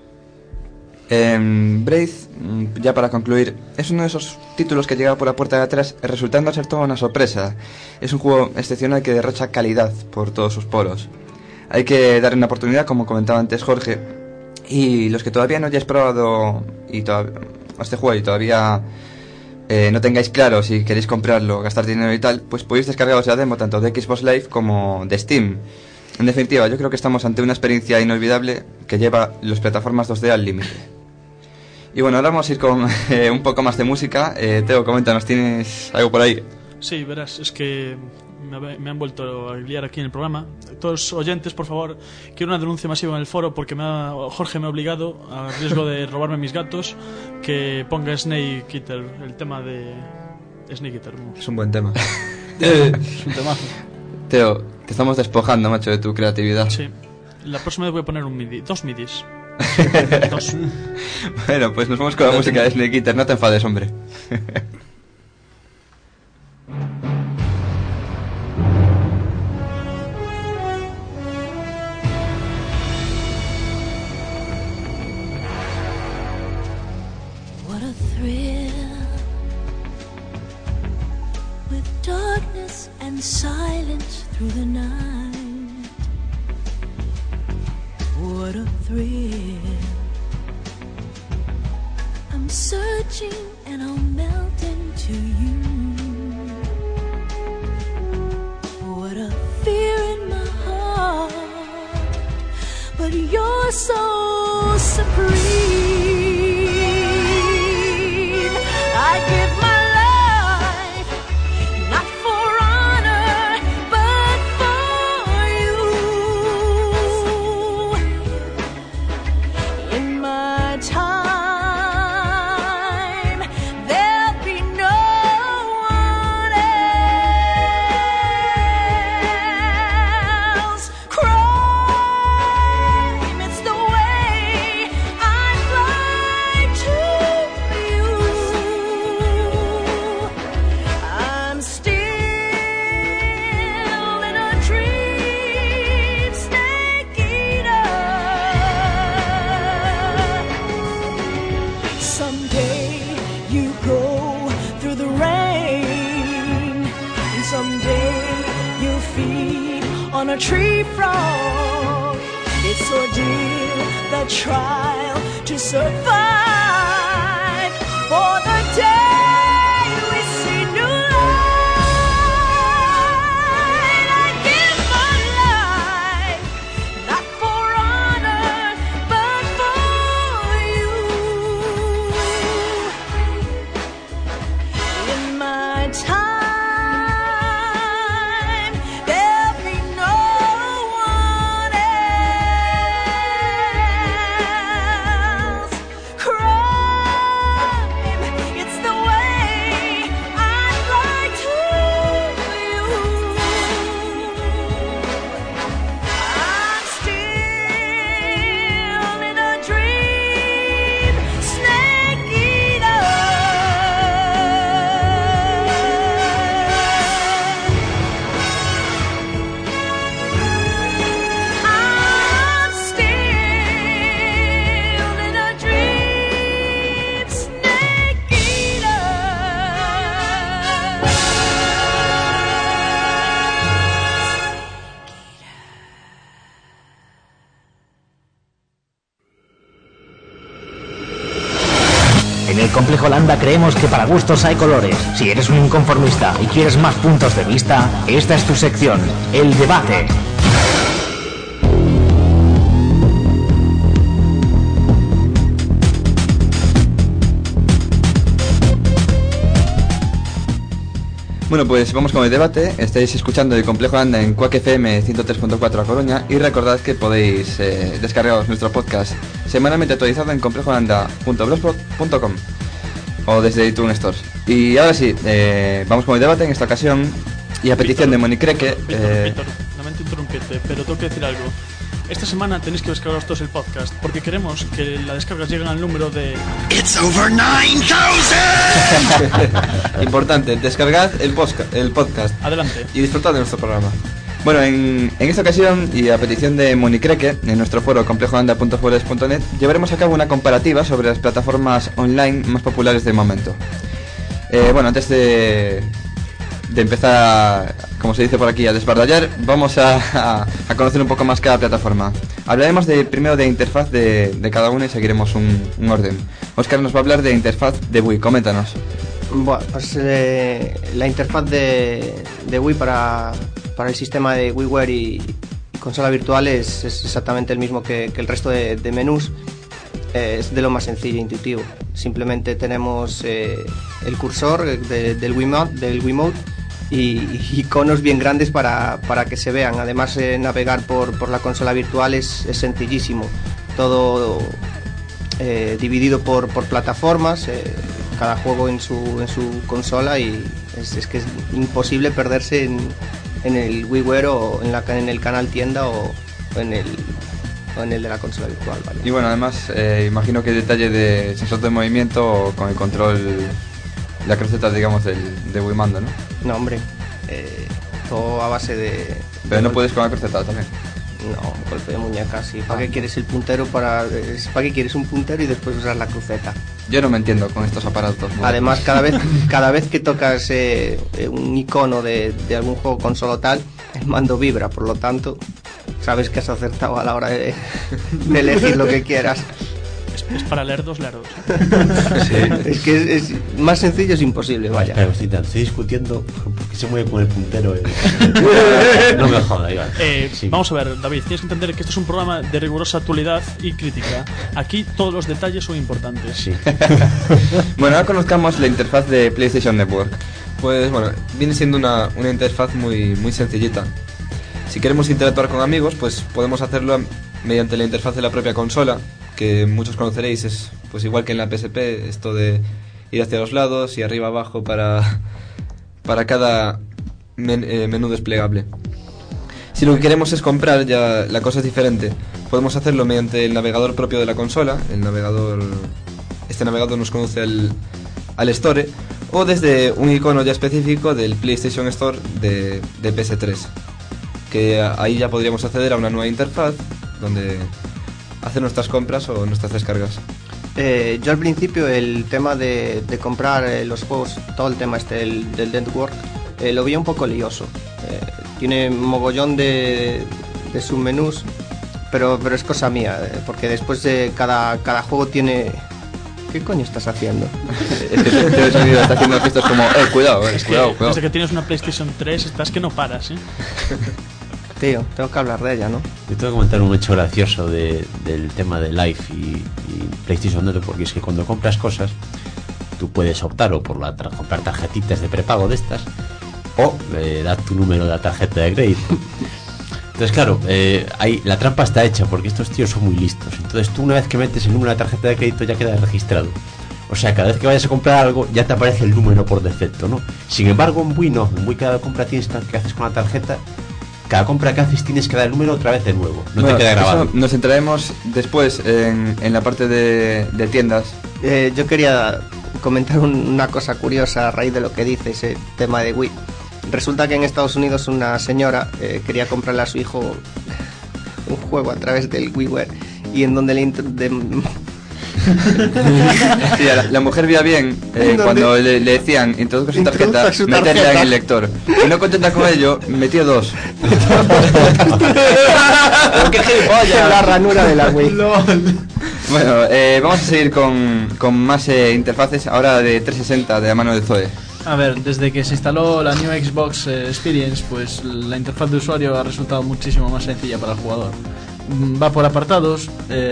Braid, ya para concluir, es uno de esos títulos que llega por la puerta de atrás, resultando ser toda una sorpresa. Es un juego excepcional que derrocha calidad por todos sus poros. Hay que darle una oportunidad, como comentaba antes Jorge, y los que todavía no hayáis probado este juego y todavía no tengáis claro si queréis comprarlo, gastar dinero y tal, pues podéis descargaros la demo tanto de Xbox Live como de Steam. En definitiva, yo creo que estamos ante una experiencia inolvidable que lleva las plataformas 2D al límite. Y bueno, ahora vamos a ir con un poco más de música. Teo, coméntanos, ¿tienes algo por ahí? Sí, verás, es que me han vuelto a liar aquí en el programa. Todos oyentes, por favor, quiero una denuncia masiva en el foro porque Jorge me ha obligado, a riesgo de robarme mis gatos, que ponga Snake Eater, el tema de Snake Eater. Es un buen tema. Es un temazo. Teo, te estamos despojando, macho, de tu creatividad. Sí. La próxima vez voy a poner un MIDI, 2 MIDIs. 2. Bueno, pues nos vamos con la música de Snake Eater, no te enfades, hombre. What a thrill, with darkness and silence through the night. What a thrill, I'm searching and I'll melt into you. What a fear in my heart, but you're so supreme. I give my life, not for honor, but for you. In my time, there'll be no one else. Crime, it's the way I fly to you. I'm still in a dream, Snake Eater. Someday you go through the rain, and someday you feed on a tree frog. It's ordeal, the trial to survive for the day we see new light. I give my life, not for honor, but for you. In my time, there'll be no one else. Crime, En el Complejo Landa creemos que para gustos hay colores. Si eres un inconformista y quieres más puntos de vista, esta es tu sección, El Debate. Bueno, pues vamos con el debate. Estáis escuchando el Complejo Landa en Quack FM 103.4 a Coruña y recordad que podéis descargaros nuestro podcast semanalmente actualizado en complejolanda.blogspot.com o desde iTunes Stores. Y ahora sí, vamos con el debate en esta ocasión y a petición de Monicreque. Víctor, lamento interrumpirte, pero tengo que decir algo. Esta semana tenéis que descargaros todos el podcast porque queremos que las descargas lleguen al número de... It's over 9,000! Importante, descargad el podcast. Adelante. Y disfrutad de nuestro programa. Bueno, en esta ocasión y a petición de Monicreque, en nuestro foro complejolanda.foros.net, llevaremos a cabo una comparativa sobre las plataformas online más populares del momento. Bueno, antes de empezar, como se dice por aquí, a desbardallar, vamos a conocer un poco más cada plataforma. Hablaremos primero de interfaz de cada una y seguiremos un orden. Óscar nos va a hablar de interfaz de Wii, coméntanos. Bueno, pues la interfaz de Wii para el sistema de WiiWare y consola virtual es exactamente el mismo que el resto de menús. Es de lo más sencillo e intuitivo. Simplemente tenemos el cursor del Wiimote y iconos bien grandes para que se vean. Además, navegar por la consola virtual es sencillísimo. Todo dividido por plataformas, cada juego en su consola, y es que es imposible perderse en el WiiWare o en el canal tienda o en el de la consola virtual, ¿vale? Y bueno, además imagino que detalle de sensor de movimiento con el control, la cruceta, digamos, de Wii Mando, ¿no? No, hombre, todo a base de... Pero no puedes con la cruceta también. No, golpe de muñeca, sí. ¿Para qué quieres el puntero? ¿Para qué quieres un puntero y después usar la cruceta? Yo no me entiendo con estos aparatos. Además, cada vez que tocas un icono de algún juego console tal, el mando vibra, por lo tanto, sabes que has acertado a la hora de elegir lo que quieras. Es para leer dos lerdos. Sí. Es que es más sencillo, es imposible, vaya. Pero estoy discutiendo porque se mueve con el puntero. No me jodas, Iván. Sí. Vamos a ver, David, tienes que entender que esto es un programa de rigurosa actualidad y crítica. Aquí todos los detalles son importantes. Sí. Bueno, ahora conozcamos la interfaz de PlayStation Network. Pues bueno, viene siendo una interfaz muy sencillita. Si queremos interactuar con amigos, pues podemos hacerlo mediante la interfaz de la propia consola, que muchos conoceréis. Es pues igual que en la PSP, esto de ir hacia los lados y arriba abajo para cada menú desplegable. Si lo que queremos es comprar, ya la cosa es diferente. Podemos hacerlo mediante el navegador propio de la consola. Este navegador nos conduce al Store, o desde un icono ya específico del PlayStation Store de PS3, que ahí ya podríamos acceder a una nueva interfaz donde hacer nuestras compras o nuestras descargas. Yo al principio el tema de comprar los juegos, todo el tema del network, lo veía un poco lioso. Tiene mogollón de submenús, pero es cosa mía, porque después de cada juego tiene... ¿Qué coño estás haciendo? Es que te he sonido, está haciendo gestos como cuidado, cuidado. Desde que tienes una PlayStation 3 estás que no paras, Tío, tengo que hablar de ella, ¿no? Yo tengo que comentar un hecho gracioso del tema de Live y PlayStation Network, porque es que cuando compras cosas, tú puedes optar o por comprar tarjetitas de prepago de estas, o dar tu número de la tarjeta de crédito. Entonces, claro, la trampa está hecha, porque estos tíos son muy listos. Entonces, tú una vez que metes el número de la tarjeta de crédito ya queda registrado. O sea, cada vez que vayas a comprar algo ya te aparece el número por defecto, ¿no? Sin embargo, en Wii no. En Wii cada compra que haces con la tarjeta, cada compra que haces tienes que dar el número otra vez de nuevo. No te queda grabado. Eso nos centraremos después en la parte de tiendas. Yo quería comentar una cosa curiosa a raíz de lo que dice ese tema de Wii. Resulta que en Estados Unidos una señora quería comprarle a su hijo un juego a través del WiiWare, y en donde sí, la mujer veía bien cuando le decían introduzca su tarjeta, meterla en el lector, y no contenta con ello, metió dos. ¡Qué gilipollas! La ranura de la Wii. Bueno, vamos a seguir con más interfaces, ahora de 360 de la mano de Zoe. A ver, desde que se instaló la New Xbox Experience, pues la interfaz de usuario ha resultado muchísimo más sencilla para el jugador. Va por apartados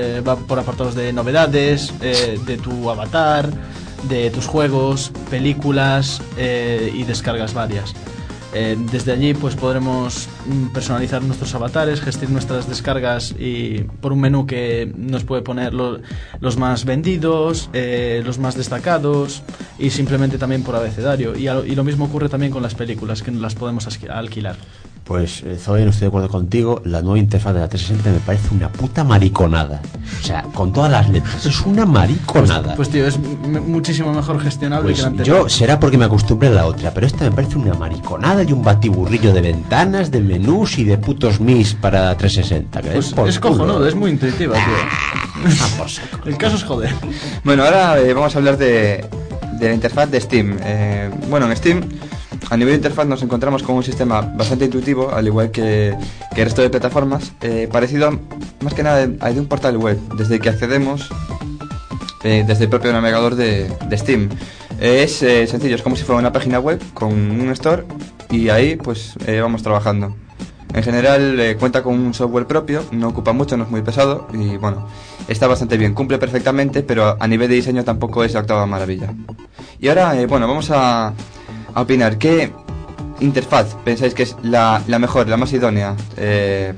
de novedades, de tu avatar, de tus juegos, películas y descargas varias. Desde allí pues podremos personalizar nuestros avatares, gestionar nuestras descargas y por un menú que nos puede poner los más vendidos, los más destacados y simplemente también por abecedario. Y lo mismo ocurre también con las películas, que las podemos alquilar. Pues, Zoe, no estoy de acuerdo contigo. La nueva interfaz de la 360 me parece una puta mariconada. O sea, con todas las letras, es una mariconada. Pues tío, es muchísimo mejor gestionable Pues que la anterior. yo será porque me acostumbré a la otra, pero esta me parece una mariconada y un batiburrillo de ventanas, de menús y de putos mis para 360. Pues es cojonudo, es muy intuitiva, tío. El caso es joder. Bueno, ahora vamos a hablar de la interfaz de Steam. Bueno, en Steam, a nivel de interfaz nos encontramos con un sistema bastante intuitivo, al igual que el resto de plataformas, parecido más que nada al de un portal web, desde que accedemos desde el propio navegador de Steam. Es sencillo, es como si fuera una página web con un store y ahí pues vamos trabajando. En general cuenta con un software propio, no ocupa mucho, no es muy pesado y bueno, está bastante bien, cumple perfectamente, pero a nivel de diseño tampoco es la octava maravilla. Y ahora, bueno, vamos a opinar. ¿Qué interfaz pensáis que es la mejor, la más idónea de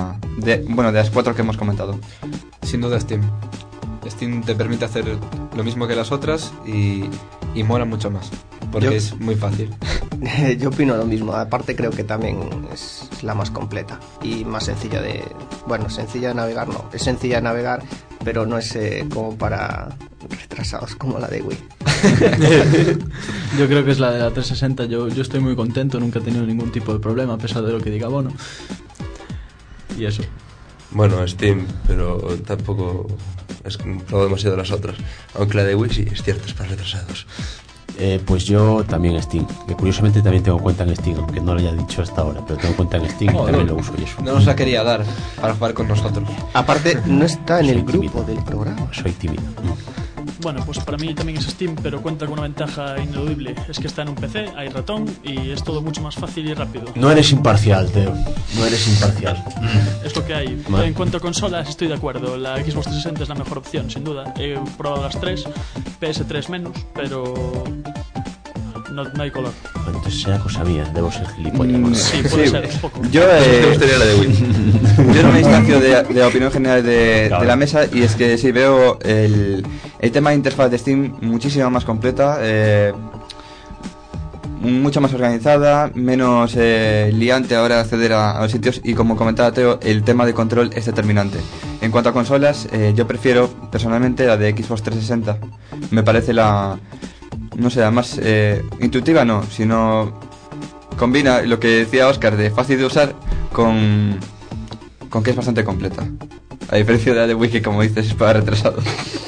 las 4 que hemos comentado? Sin duda Steam. Steam te permite hacer lo mismo que las otras y mola mucho más, porque es muy fácil. Yo opino lo mismo, aparte creo que también es la más completa y más sencilla de... Bueno, sencilla de navegar no, es sencilla de navegar, pero no es como para retrasados como la de Wii. Yo creo que es la de la 360, yo estoy muy contento, nunca he tenido ningún tipo de problema a pesar de lo que diga Bono. Y eso. Bueno, Steam, pero tampoco es probado demasiado las otras. Aunque la de Wii sí, es cierto, es para retrasados. Pues yo también Steam, que curiosamente también tengo cuenta en Steam, aunque no lo haya dicho hasta ahora, pero tengo cuenta en Steam y también lo uso y eso. No nos la quería dar para jugar con nosotros. Aparte, no está en Soy el grupo tímido. del programa. Soy tímido. Bueno, pues para mí también es Steam, pero cuenta con una ventaja ineludible. Es que está en un PC, hay ratón y es todo mucho más fácil y rápido. No eres imparcial, Teo. No eres imparcial. Es lo que hay. Vale. En cuanto a consolas, estoy de acuerdo. La Xbox 360 es la mejor opción, sin duda. He probado las 3, PS3 menos, pero no hay color. Entonces será cosa mía, debo ser gilipollas. Sí, puede ser, un poco. Yo Me gustaría la de Wii. yo no me distancio de la opinión general de la mesa, y es que sí veo el tema de interfaz de Steam muchísimo más completa, mucho más organizada, menos liante ahora acceder a los sitios, y como comentaba Teo, el tema de control es determinante. En cuanto a consolas, yo prefiero personalmente la de Xbox 360. Me parece la más intuitiva, no, sino combina lo que decía Oscar de fácil de usar con que es bastante completa, a diferencia de la de Wii, que como dices es para retrasados.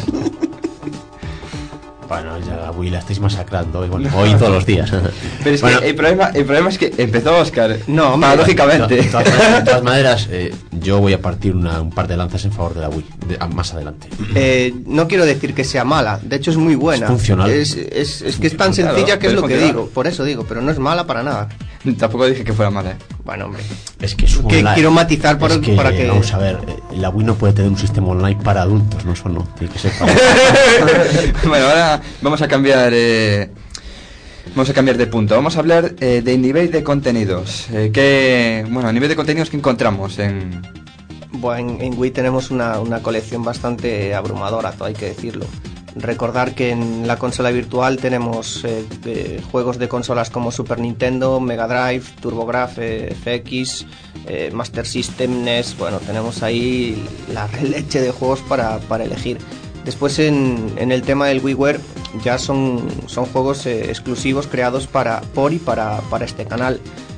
Bueno, ya la Wii la estáis masacrando hoy todos los días. Pero es Bueno, que el problema es que empezó Oscar. No, paradójicamente. De todas maneras, yo voy a partir un par de lanzas en favor de la Wii más adelante. No quiero decir que sea mala, de hecho es muy buena. Es funcional. Es que es tan sencilla Claro, que es lo que funcional. digo, por eso digo, pero no es mala para nada. Tampoco dije que fuera mala. Bueno, hombre. Es que es un Que online. quiero matizar para que... Vamos a ver, la Wii no puede tener un sistema online para adultos, no, eso no, tiene que ser para... Bueno, ahora vamos a cambiar de punto. Vamos a hablar de nivel de contenidos. A nivel de contenidos, ¿qué encontramos en...? Bueno, en Wii tenemos una colección bastante abrumadora, todo hay que decirlo. Recordar que en la consola virtual tenemos juegos de consolas como Super Nintendo, Mega Drive, TurboGrafx, FX, Master System, NES. Bueno, tenemos ahí la leche de juegos para elegir. Después en el tema del WiiWare ya son juegos exclusivos creados por y para este canal.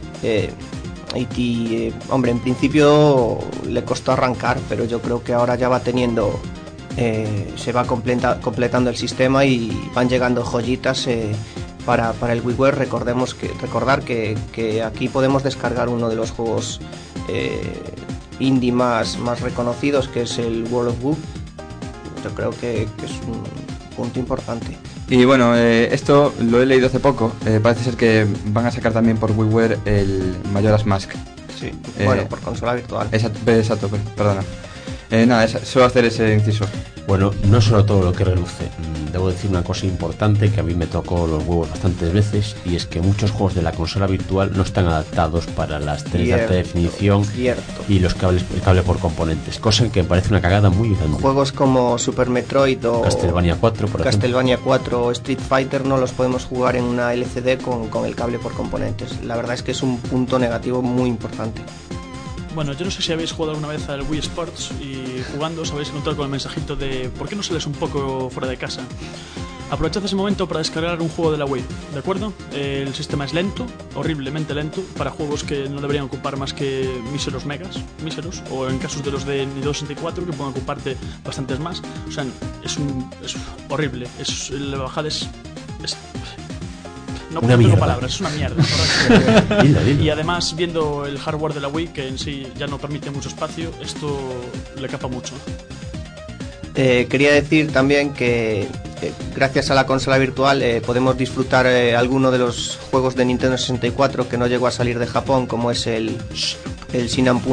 Hombre, en principio le costó arrancar, pero yo creo que ahora ya va teniendo... se va completando el sistema y van llegando joyitas para el WiiWare. Recordar que aquí podemos descargar uno de los juegos indie más reconocidos, que es el World of Woo. Yo creo que es un punto importante. Y bueno, esto lo he leído hace poco. Parece ser que van a sacar también por WiiWare el Majora's Mask. Sí, bueno, por consola virtual. Exacto, perdona. Nada, solo hacer ese inciso. Bueno, no solo todo lo que reluce. Debo decir una cosa importante que a mí me tocó los huevos bastantes veces, y es que muchos juegos de la consola virtual no están adaptados para las teles de alta definición y el cable por componentes, cosa que me parece una cagada muy grande. Juegos como Super Metroid o Castlevania 4, por Castlevania 4 o Street Fighter no los podemos jugar en una LCD con el cable por componentes. La verdad es que es un punto negativo muy importante. Bueno, yo no sé si habéis jugado alguna vez al Wii Sports y jugando os habéis encontrado con el mensajito de ¿por qué no sales un poco fuera de casa? Aprovechad ese momento para descargar un juego de la Wii, ¿de acuerdo? El sistema es lento, horriblemente lento, para juegos que no deberían ocupar más que míseros megas, o en casos de los de Nintendo 64 que pueden ocuparte bastantes más. O sea, es horrible, la bajada es no tengo palabras, es una mierda. Y además, viendo el hardware de la Wii, que en sí ya no permite mucho espacio, esto le capa mucho. Quería decir también que gracias a la consola virtual podemos disfrutar alguno de los juegos de Nintendo 64 que no llegó a salir de Japón, como es el Sin and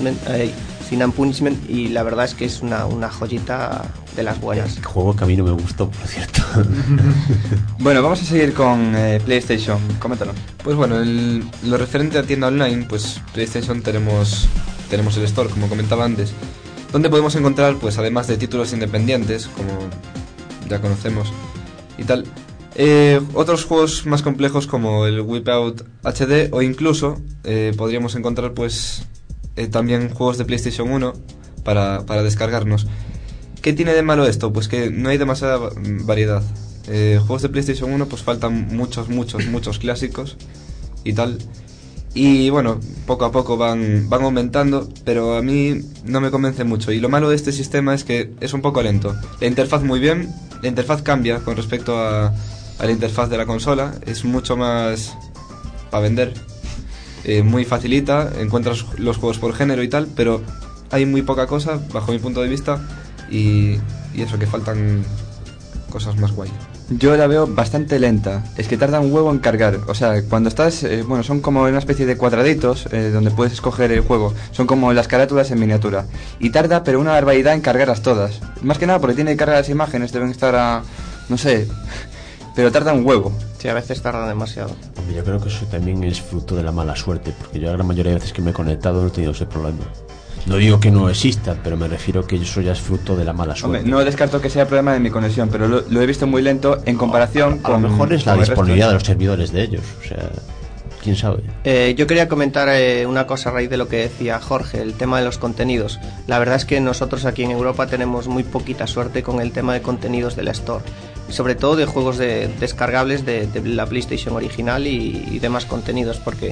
Punishment, y la verdad es que es una joyita de las buenas. El juego que a mí no me gustó, por cierto. Bueno, vamos a seguir con PlayStation, coméntalo. Pues bueno, lo referente a tienda online, pues PlayStation tenemos el Store, como comentaba antes, donde podemos encontrar, pues además de títulos independientes, como ya conocemos y tal, otros juegos más complejos como el Wipeout HD, o incluso podríamos encontrar pues también juegos de PlayStation 1 para descargarnos. ¿Qué tiene de malo esto? Pues que no hay demasiada variedad. Juegos de PlayStation 1 pues faltan muchos clásicos y tal. Y bueno, poco a poco van aumentando, pero a mí no me convence mucho. Y lo malo de este sistema es que es un poco lento. La interfaz muy bien, la interfaz cambia con respecto a la interfaz de la consola. Es mucho más para vender, muy facilita, encuentras los juegos por género y tal, pero hay muy poca cosa, bajo mi punto de vista, y eso, que faltan cosas más guay. Yo la veo bastante lenta, es que tarda un huevo en cargar. O sea, cuando estás, bueno, son como una especie de cuadraditos donde puedes escoger el juego. Son como las carátulas en miniatura. Y tarda, pero una barbaridad en cargarlas todas. Más que nada porque tiene que cargar las imágenes, deben estar a... no sé, pero tarda un huevo. Sí, a veces tarda demasiado. Hombre, yo creo que eso también es fruto de la mala suerte, porque yo la gran mayoría de veces que me he conectado no he tenido ese problema. No digo que no exista, pero me refiero que eso ya es fruto de la mala suerte. Hombre, no descarto que sea problema de mi conexión, pero lo he visto muy lento en comparación con... A lo mejor es la disponibilidad de los servidores de ellos, o sea, quién sabe. Yo quería comentar una cosa a raíz de lo que decía Jorge, el tema de los contenidos. La verdad es que nosotros aquí en Europa tenemos muy poquita suerte con el tema de contenidos de la Store, y sobre todo de juegos descargables de la PlayStation original y demás contenidos, porque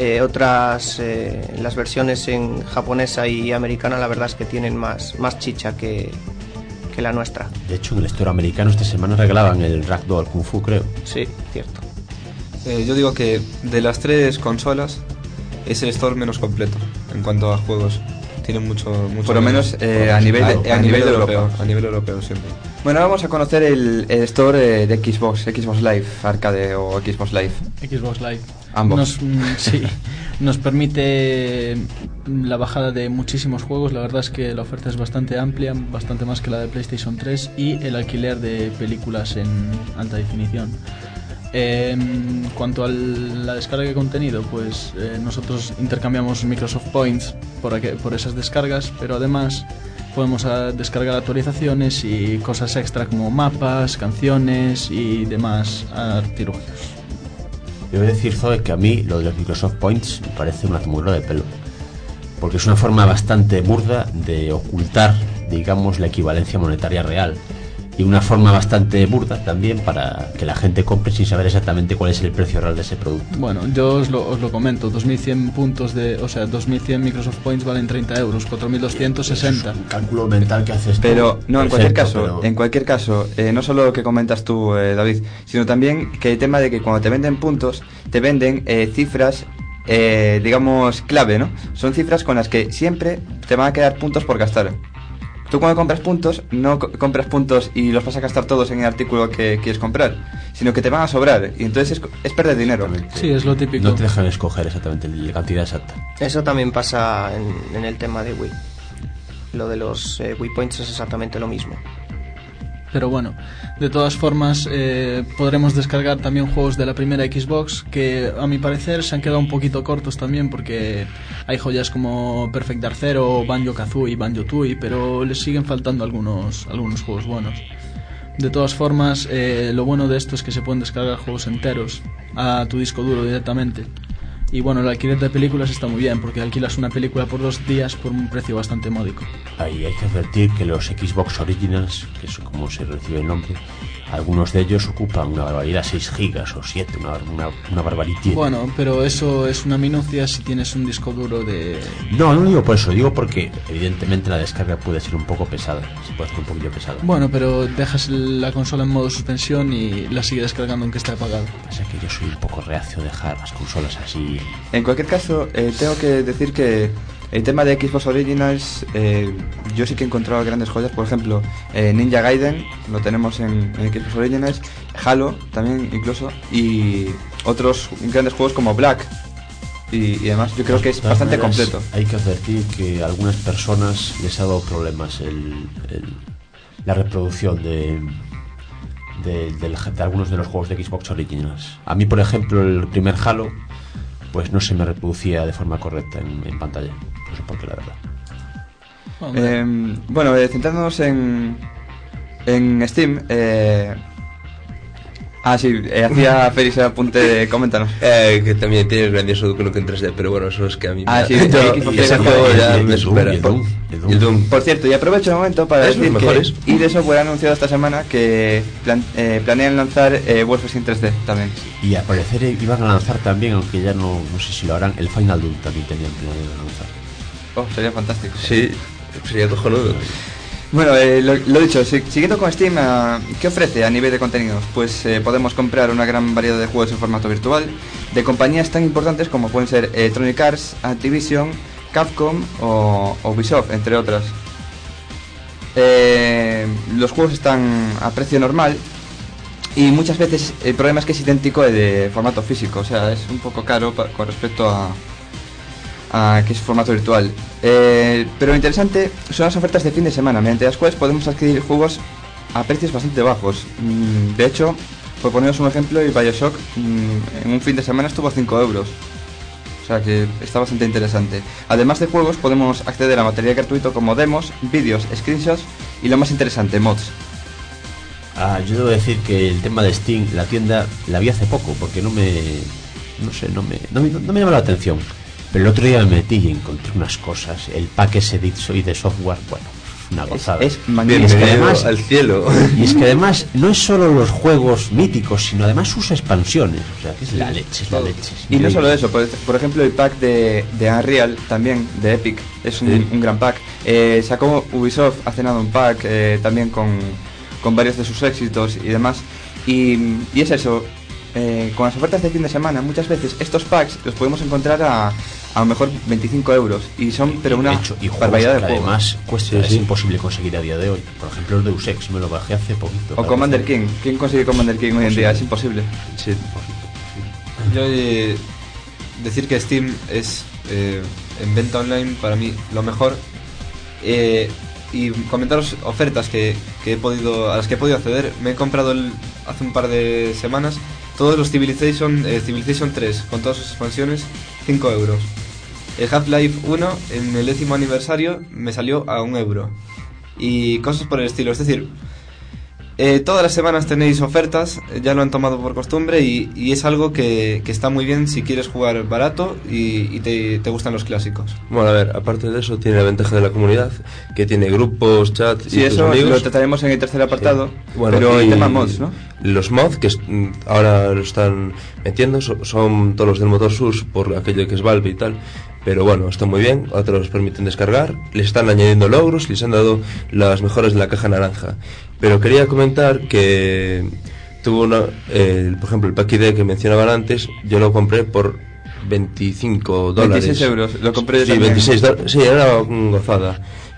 las versiones en japonesa y americana la verdad es que tienen más chicha que la nuestra. De hecho, en el Store americano esta semana regalaban el Ragdoll Kung Fu, creo. Sí, cierto. Yo digo que de las tres consolas es el Store menos completo en cuanto a juegos. Tiene mucho por lo menos a nivel europeo. A nivel europeo siempre. Bueno, vamos a conocer el Store de Xbox Live Arcade o Xbox Live. Xbox Live. Ambos. Nos permite la bajada de muchísimos juegos. La verdad es que la oferta es bastante amplia, bastante más que la de PlayStation 3, y el alquiler de películas en alta definición. En cuanto a la descarga de contenido, pues nosotros intercambiamos Microsoft Points por esas descargas, pero además podemos descargar actualizaciones y cosas extra como mapas, canciones y demás artilugios. Debo decir, Zoe, que a mí lo de los Microsoft Points me parece una tomadura de pelo, porque es una forma bastante burda de ocultar, digamos, la equivalencia monetaria real, y una forma bastante burda también para que la gente compre sin saber exactamente cuál es el precio real de ese producto. Bueno, yo os lo comento, 2100 puntos 2100 Microsoft Points valen 30 euros, 4260. Es un cálculo mental que haces tú. Pero no, Perfecto, en cualquier caso, no solo lo que comentas tú, David, sino también que el tema de que cuando te venden puntos, te venden cifras, digamos, clave, ¿no? Son cifras con las que siempre te van a quedar puntos por gastar. tú cuando compras puntos, no compras puntos y los vas a gastar todos en el artículo que quieres comprar, sino que te van a sobrar, y entonces es perder dinero. Sí, es lo típico. No te dejan escoger exactamente la cantidad exacta. Eso también pasa en el tema de Wii. Lo de los Wii Points es exactamente lo mismo. Pero bueno, de todas formas podremos descargar también juegos de la primera Xbox que a mi parecer se han quedado un poquito cortos también, porque hay joyas como Perfect Dark Zero, Banjo-Kazooie y Banjo-Tooie, pero les siguen faltando algunos juegos buenos. De todas formas, lo bueno de esto es que se pueden descargar juegos enteros a tu disco duro directamente. Y bueno, el alquiler de películas está muy bien, porque alquilas una película por 2 días por un precio bastante módico. Ahí hay que advertir que los Xbox Originals, que es como se recibe el nombre, algunos de ellos ocupan una barbaridad, 6 gigas o 7, una barbaridad. Bueno, pero eso es una minucia si tienes un disco duro de... No digo por eso, digo porque evidentemente la descarga puede ser un poco pesada, se puede hacer un poquillo pesada. Bueno, pero dejas la consola en modo suspensión y la sigue descargando aunque esté apagada. Pasa que yo soy un poco reacio a dejar las consolas así. En cualquier caso, tengo que decir que el tema de Xbox Originals, yo sí que he encontrado grandes joyas. Por ejemplo, Ninja Gaiden lo tenemos en Xbox Originals, Halo también incluso, y otros grandes juegos como Black y demás. Yo creo que es bastante completo. Hay que advertir que a algunas personas les ha dado problemas la reproducción de algunos de los juegos de Xbox Originals. A mí, por ejemplo, el primer Halo pues no se me reproducía de forma correcta en pantalla. No sé por qué, la verdad. Bueno, centrándonos en Steam, hacía Félix el apunte de... Coméntanos. Que también tiene el grandioso Duke Nukem 3D, pero bueno, eso es que a mí sí, y ese juego ya me supera. El Doom. Por cierto, y aprovecho el momento para decir que id Software ha anunciado esta semana que planean lanzar Wolfenstein 3D también. Y al parecer iban a lanzar también, aunque ya no sé si lo harán, el Final Doom también tenían planeado lanzar. Oh, sería fantástico. Sí, sería cojonudo. Bueno, lo dicho, siguiendo con Steam, ¿qué ofrece a nivel de contenidos? Pues podemos comprar una gran variedad de juegos en formato virtual de compañías tan importantes como pueden ser Electronic Arts, Activision, Capcom o Ubisoft, entre otras. Los juegos están a precio normal y muchas veces el problema es que es idéntico al de formato físico, o sea, es un poco caro con respecto a que es formato virtual. Pero lo interesante son las ofertas de fin de semana, mediante las cuales podemos adquirir juegos a precios bastante bajos. De hecho, por poneros un ejemplo, el Bioshock en un fin de semana estuvo a 5 euros. O sea que está bastante interesante. Además de juegos, podemos acceder a material gratuito como demos, vídeos, screenshots y lo más interesante, mods. Yo debo decir que el tema de Steam, la tienda, la vi hace poco porque no me llamó la atención. Pero el otro día me metí y encontré unas cosas. El pack ese de software, bueno, una gozada. Es magnífico. Es que además, al cielo. Y es que además no es solo los juegos míticos, sino además sus expansiones. O sea, que es la leche, es la leche. Y no solo eso, por ejemplo, el pack de Unreal, también, de Epic, es un gran pack. Sacó Ubisoft hace nada un pack también con varios de sus éxitos y demás. Y es eso. Con las ofertas de fin de semana, muchas veces estos packs los podemos encontrar a lo mejor 25 euros y son una barbaridad de juegos. Además es imposible conseguir a día de hoy. Por ejemplo, el Deus Ex me lo bajé hace poquito. O Commander King. ¿Quién consigue Commander King hoy en día? Es imposible. Sí. Yo decir que Steam es en venta online para mí lo mejor, y comentaros ofertas a las que he podido acceder. Me he comprado hace un par de semanas todos los Civilization 3 con todas sus expansiones, 5 euros. El Half-Life 1 en el 10º aniversario me salió a 1 euro. Y cosas por el estilo, es decir, todas las semanas tenéis ofertas, ya lo han tomado por costumbre y es algo que está muy bien si quieres jugar barato y te gustan los clásicos. Bueno, a ver, aparte de eso tiene la ventaja de la comunidad, que tiene grupos, chats y eso amigos. Lo trataremos en el tercer apartado, sí. Bueno, pero el tema mods, ¿no? Los mods que ahora lo están metiendo son todos los del motor SUS por aquello que es Valve y tal. Pero bueno, está muy bien, otros permiten descargar, les están añadiendo logros, les han dado las mejoras de la caja naranja. Pero quería comentar que tuvo por ejemplo, el pack ID que mencionaban antes, yo lo compré por $25. 26 euros, lo compré yo sí, también. $26, sí, era una gozada.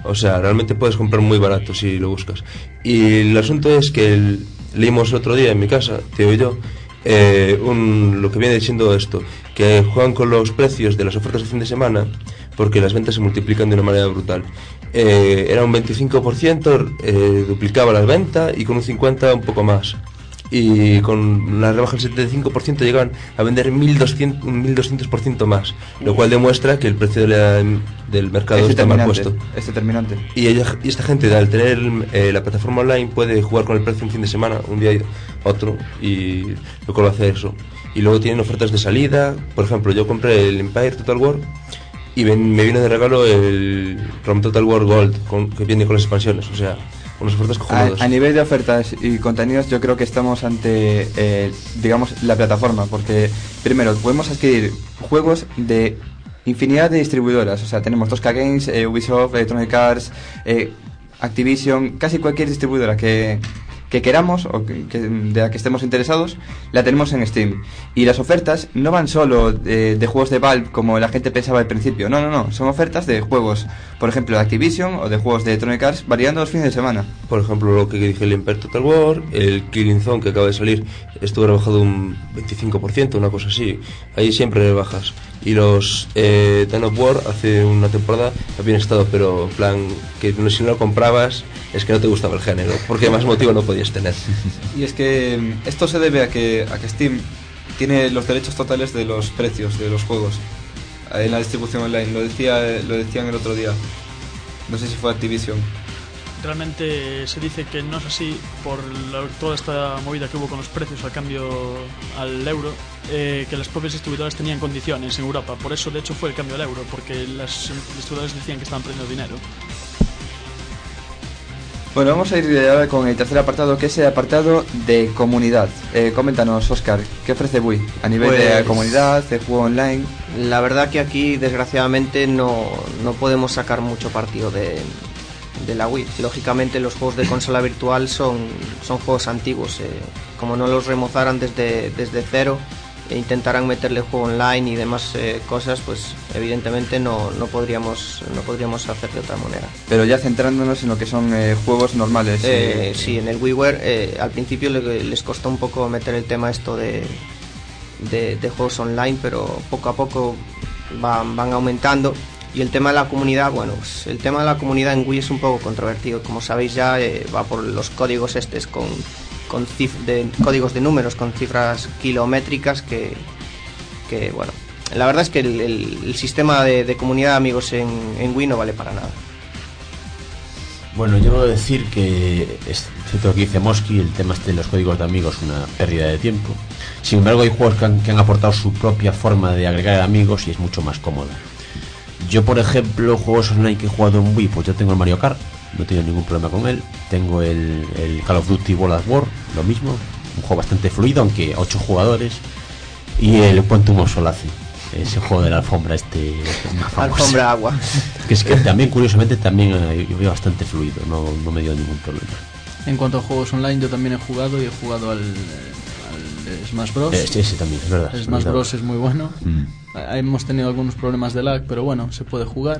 O sea, realmente puedes comprar muy barato si lo buscas. Y el asunto es que leímos el otro día en mi casa, Tío y yo, lo que viene diciendo esto, que juegan con los precios de las ofertas de fin de semana porque las ventas se multiplican de una manera brutal. Era un 25%, duplicaba la venta, y con un 50% un poco más. Y con la rebaja del 75% llegaban a vender 1200% más, lo cual demuestra que el precio del mercado está mal puesto. Es determinante. Y esta gente, al tener la plataforma online, puede jugar con el precio un fin de semana, un día y otro, y lo cual hace eso. Y luego tienen ofertas de salida. Por ejemplo, yo compré el Empire Total War y me vino de regalo el ROM Total War Gold, que viene con las expansiones. O sea, unas ofertas cojonudas. A nivel de ofertas y contenidos, yo creo que estamos ante, digamos, la plataforma, porque primero podemos adquirir juegos de infinidad de distribuidoras. O sea, tenemos 2K Games, Ubisoft, Electronic Arts, Activision, casi cualquier distribuidora que queramos o de la que estemos interesados, la tenemos en Steam. Y las ofertas no van solo de juegos de Valve como la gente pensaba al principio. No, son ofertas de juegos, por ejemplo, de Activision o de juegos de Electronic Arts, variando los fines de semana. Por ejemplo, lo que dije, el Empire Total War, el Killing Zone que acaba de salir, estuvo rebajado un 25%, una cosa así. Ahí siempre rebajas. Y los Dawn of War hace una temporada habían estado, pero en plan, que si no lo comprabas es que no te gustaba el género, porque más motivo no podías tener. Y es que esto se debe a que Steam tiene los derechos totales de los precios de los juegos en la distribución online. Lo decían el otro día, no sé si fue Activision. Realmente se dice que no es así por toda esta movida que hubo con los precios al cambio al euro, que las propias distribuidoras tenían condiciones en Europa. Por eso, de hecho, fue el cambio al euro, porque las distribuidoras decían que estaban perdiendo dinero. Bueno, vamos a ir ahora con el tercer apartado, que es el apartado de comunidad. Coméntanos, Óscar, ¿qué ofrece Wii a nivel de comunidad, de juego online? La verdad que aquí, desgraciadamente, no podemos sacar mucho partido de la Wii. Lógicamente, los juegos de consola virtual son juegos antiguos. Como no los remozaran desde cero e intentaran meterle juego online y demás cosas, pues evidentemente no podríamos hacer de otra manera. Pero ya centrándonos en lo que son juegos normales. Sí, en el WiiWare al principio les costó un poco meter el tema esto de juegos online, pero poco a poco van aumentando. Y el tema de la comunidad, bueno, pues el tema de la comunidad en Wii es un poco controvertido. Como sabéis ya, va por los códigos códigos de números con cifras kilométricas que bueno, la verdad es que el sistema de comunidad de amigos en Wii no vale para nada. Bueno, yo debo decir que es cierto lo que dice Mosky, el tema de los códigos de amigos es una pérdida de tiempo. Sin embargo, hay juegos que han aportado su propia forma de agregar amigos y es mucho más cómoda. Yo, por ejemplo, juegos online que he jugado en Wii, pues yo tengo el Mario Kart, no he tenido ningún problema con él. Tengo el Call of Duty World at War, lo mismo, un juego bastante fluido, aunque 8 jugadores. Y el Quantum of Solace, ese juego de la alfombra alfombra agua. Que es que también, curiosamente, yo veo bastante fluido, no me dio ningún problema. En cuanto a juegos online, yo también he jugado al Smash Bros. Ese también, es verdad. El Smash Bros es muy bueno. Hemos tenido algunos problemas de lag, pero bueno, se puede jugar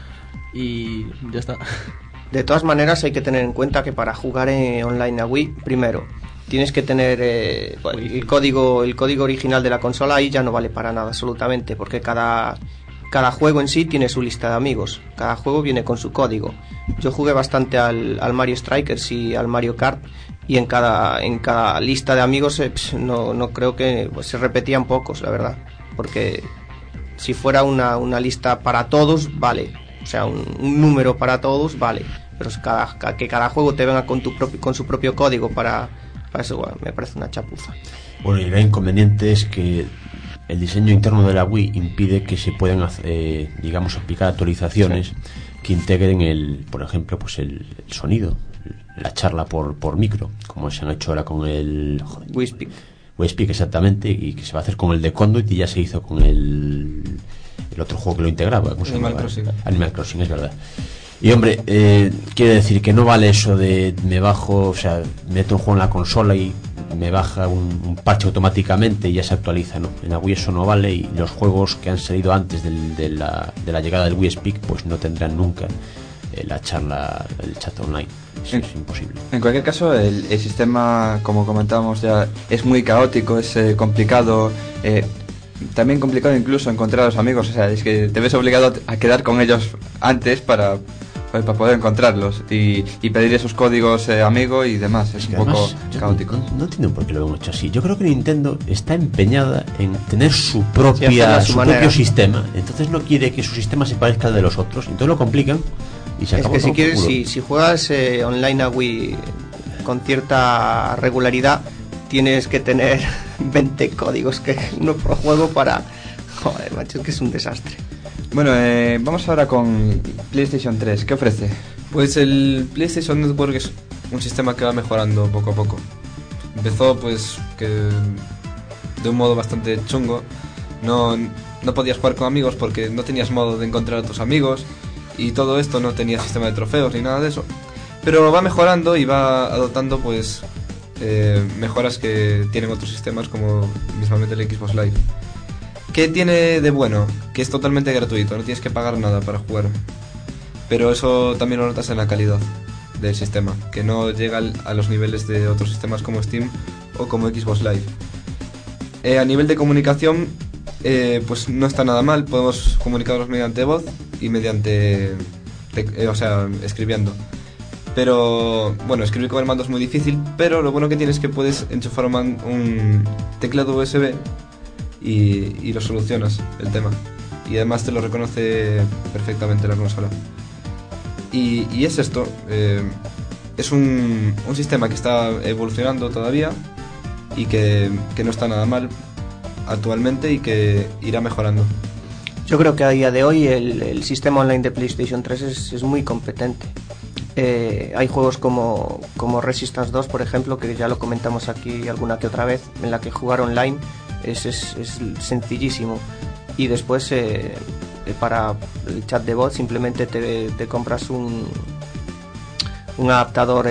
y ya está. De todas maneras, hay que tener en cuenta que para jugar online a Wii, primero tienes que tener el código original de la consola. Ahí ya no vale para nada absolutamente, porque cada juego en sí tiene su lista de amigos. Cada juego viene con su código. Yo jugué bastante al Mario Strikers y al Mario Kart, y en cada lista de amigos no creo que se repetían pocos, la verdad, porque si fuera una lista para todos, vale, o sea, un número para todos, vale, pero que cada juego te venga con su propio código para eso, bueno, me parece una chapuza. Bueno, y el inconveniente es que el diseño interno de la Wii impide que se puedan digamos, aplicar actualizaciones que integren por ejemplo, pues el sonido, la charla por micro, como se han hecho ahora con el Wii Speak, exactamente, y que se va a hacer con el de Conduit, y ya se hizo con el otro juego que lo integraba, ¿cómo se llama? Animal Crossing, es verdad. Y hombre, quiere decir que no vale eso de meto un juego en la consola y me baja un parche automáticamente y ya se actualiza, ¿no? En la Wii eso no vale, y los juegos que han salido antes de la llegada del Wii Speak pues no tendrán nunca la charla, el chat online. Eso es imposible. En cualquier caso, el sistema, como comentábamos ya, es muy caótico, es complicado, también complicado incluso encontrar a los amigos. O sea, es que te ves obligado a quedar con ellos antes para poder encontrarlos y pedir esos códigos amigo y demás. Es un poco caótico. No entiendo por qué lo hemos hecho así. Yo creo que Nintendo está empeñada en tener su propio sistema. Entonces no quiere que su sistema se parezca al de los otros. Entonces lo complican y se acaba. Es que si quieres, si juegas online a Wii con cierta regularidad, tienes que tener 20 códigos que uno por juego para... Joder, macho, es que es un desastre. Bueno, vamos ahora con PlayStation 3. ¿Qué ofrece? Pues el PlayStation Network es un sistema que va mejorando poco a poco. Empezó pues que de un modo bastante chungo. No podías jugar con amigos porque no tenías modo de encontrar a tus amigos y todo esto, no tenía sistema de trofeos ni nada de eso. Pero va mejorando y va adoptando pues mejoras que tienen otros sistemas, como mismamente el Xbox Live. ¿Qué tiene de bueno? Que es totalmente gratuito, no tienes que pagar nada para jugar. Pero eso también lo notas en la calidad del sistema, que no llega a los niveles de otros sistemas como Steam o como Xbox Live. A nivel de comunicación, pues no está nada mal. Podemos comunicarnos mediante voz y mediante... escribiendo. Pero, bueno, escribir con el mando es muy difícil, pero lo bueno que tiene es que puedes enchufar un teclado USB y lo solucionas el tema. Y además te lo reconoce perfectamente la consola. Y es esto. Es un sistema que está evolucionando todavía y que no está nada mal actualmente y que irá mejorando. Yo creo que a día de hoy el sistema online de PlayStation 3 es muy competente. Hay juegos como Resistance 2, por ejemplo, que ya lo comentamos aquí alguna que otra vez, en la que jugar online es sencillísimo. Y después para el chat de voz simplemente te compras un adaptador,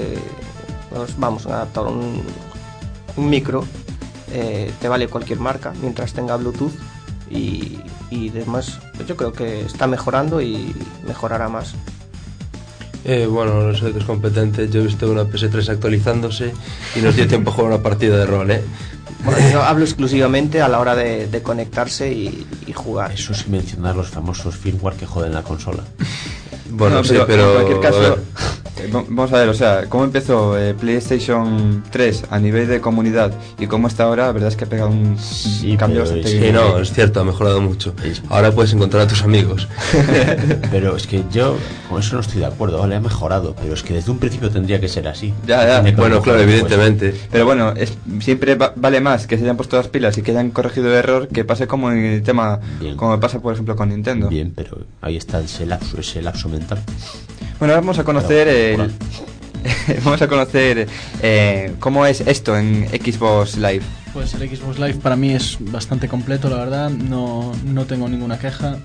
un micro, te vale cualquier marca mientras tenga Bluetooth y demás. Yo creo que está mejorando y mejorará más. Bueno, no sé que es competente. Yo he visto una PS3 actualizándose y nos dio tiempo a jugar una partida de rol, Bueno, yo hablo exclusivamente a la hora de conectarse y jugar. Eso sin mencionar los famosos firmware que joden la consola. Bueno, no, sí, pero en cualquier caso, vamos a ver, o sea, cómo empezó PlayStation 3 a nivel de comunidad y cómo está ahora, la verdad es que ha pegado un cambio bastante. Sí, no, es cierto, ha mejorado mucho. Ahora puedes encontrar a tus amigos. Pero es que yo con eso no estoy de acuerdo, vale, ha mejorado, pero es que desde un principio tendría que ser así. Ya. Bueno, claro, evidentemente. Pero bueno, siempre vale más que se hayan puesto las pilas y que hayan corregido el error que pase como en el tema, como pasa por ejemplo con Nintendo. Bien, pero ahí está ese lapso mental. Bueno, ahora vamos a conocer cómo es esto en Xbox Live. Pues el Xbox Live para mí es bastante completo, la verdad, no tengo ninguna queja.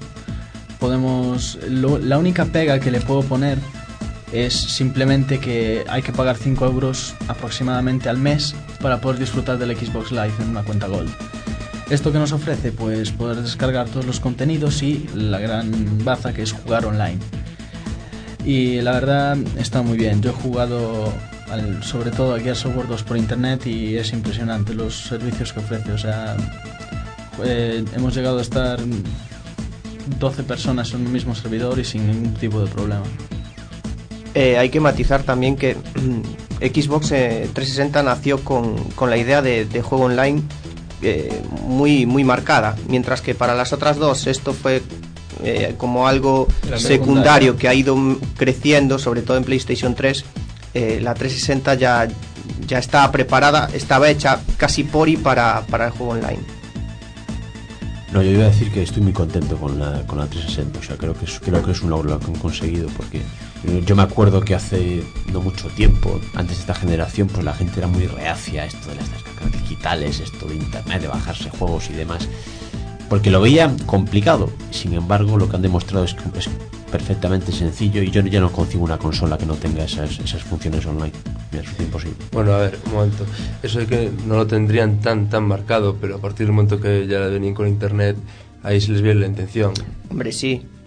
La única pega que le puedo poner es simplemente que hay que pagar 5 euros aproximadamente al mes para poder disfrutar del Xbox Live en una cuenta Gold. ¿Esto que nos ofrece? Pues poder descargar todos los contenidos y la gran baza que es jugar online. Y la verdad está muy bien. Yo he jugado sobre todo a Gears of War 2 por internet y es impresionante los servicios que ofrece. O sea, hemos llegado a estar 12 personas en un mismo servidor y sin ningún tipo de problema. Hay que matizar también que Xbox 360 nació con la idea de juego online muy marcada, mientras que para las otras dos esto fue como algo secundario que ha ido creciendo, sobre todo en PlayStation 3. La 360 ya estaba preparada, estaba hecha casi para el juego online. No, yo iba a decir que estoy muy contento con la 360, o sea, creo que es un logro que han conseguido, porque yo me acuerdo que hace no mucho tiempo, antes de esta generación, pues la gente era muy reacia a esto de las descargas digitales, esto de internet, de bajarse juegos y demás, porque lo veía complicado. Sin embargo, lo que han demostrado es que es perfectamente sencillo y yo ya no concibo una consola que no tenga esas funciones online. Mira, eso es imposible. Bueno, a ver, un momento. Eso de que no lo tendrían tan marcado, pero a partir del momento que ya venían con internet, ahí se les viene la intención. Hombre, sí,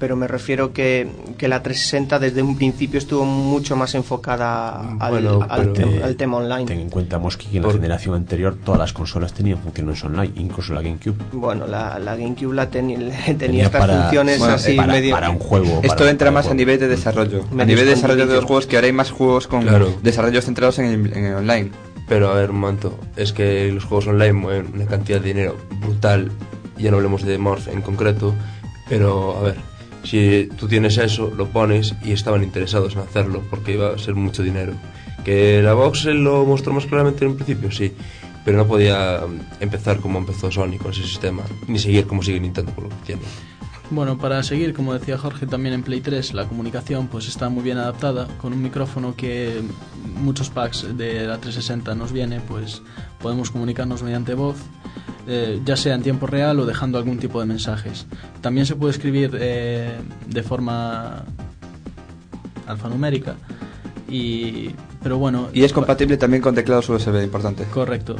pero me refiero que la 360 desde un principio estuvo mucho más enfocada al tema online. Ten en cuenta, Mosqui, que en la generación anterior todas las consolas tenían funciones online, incluso la GameCube. Bueno, la GameCube tenía estas funciones así medio... Para un juego. Esto entra más a nivel de desarrollo. A nivel de desarrollo de los juegos, que ahora hay más juegos con desarrollos centrados en el online. Pero a ver, un momento, es que los juegos online mueven una cantidad de dinero brutal, ya no hablemos de Morph en concreto, pero a ver, si tú tienes eso, lo pones y estaban interesados en hacerlo, porque iba a ser mucho dinero. Que la Vox lo mostró más claramente en un principio, sí, pero no podía empezar como empezó Sony con ese sistema, ni seguir como sigue Nintendo con lo que tiene. Bueno, para seguir, como decía Jorge, también en Play 3 la comunicación pues está muy bien adaptada, con un micrófono que muchos packs de la 360 nos viene, pues podemos comunicarnos mediante voz, ya sea en tiempo real o dejando algún tipo de mensajes. También se puede escribir de forma alfanumérica, pero bueno... Y es compatible también con teclados USB, importante. Correcto.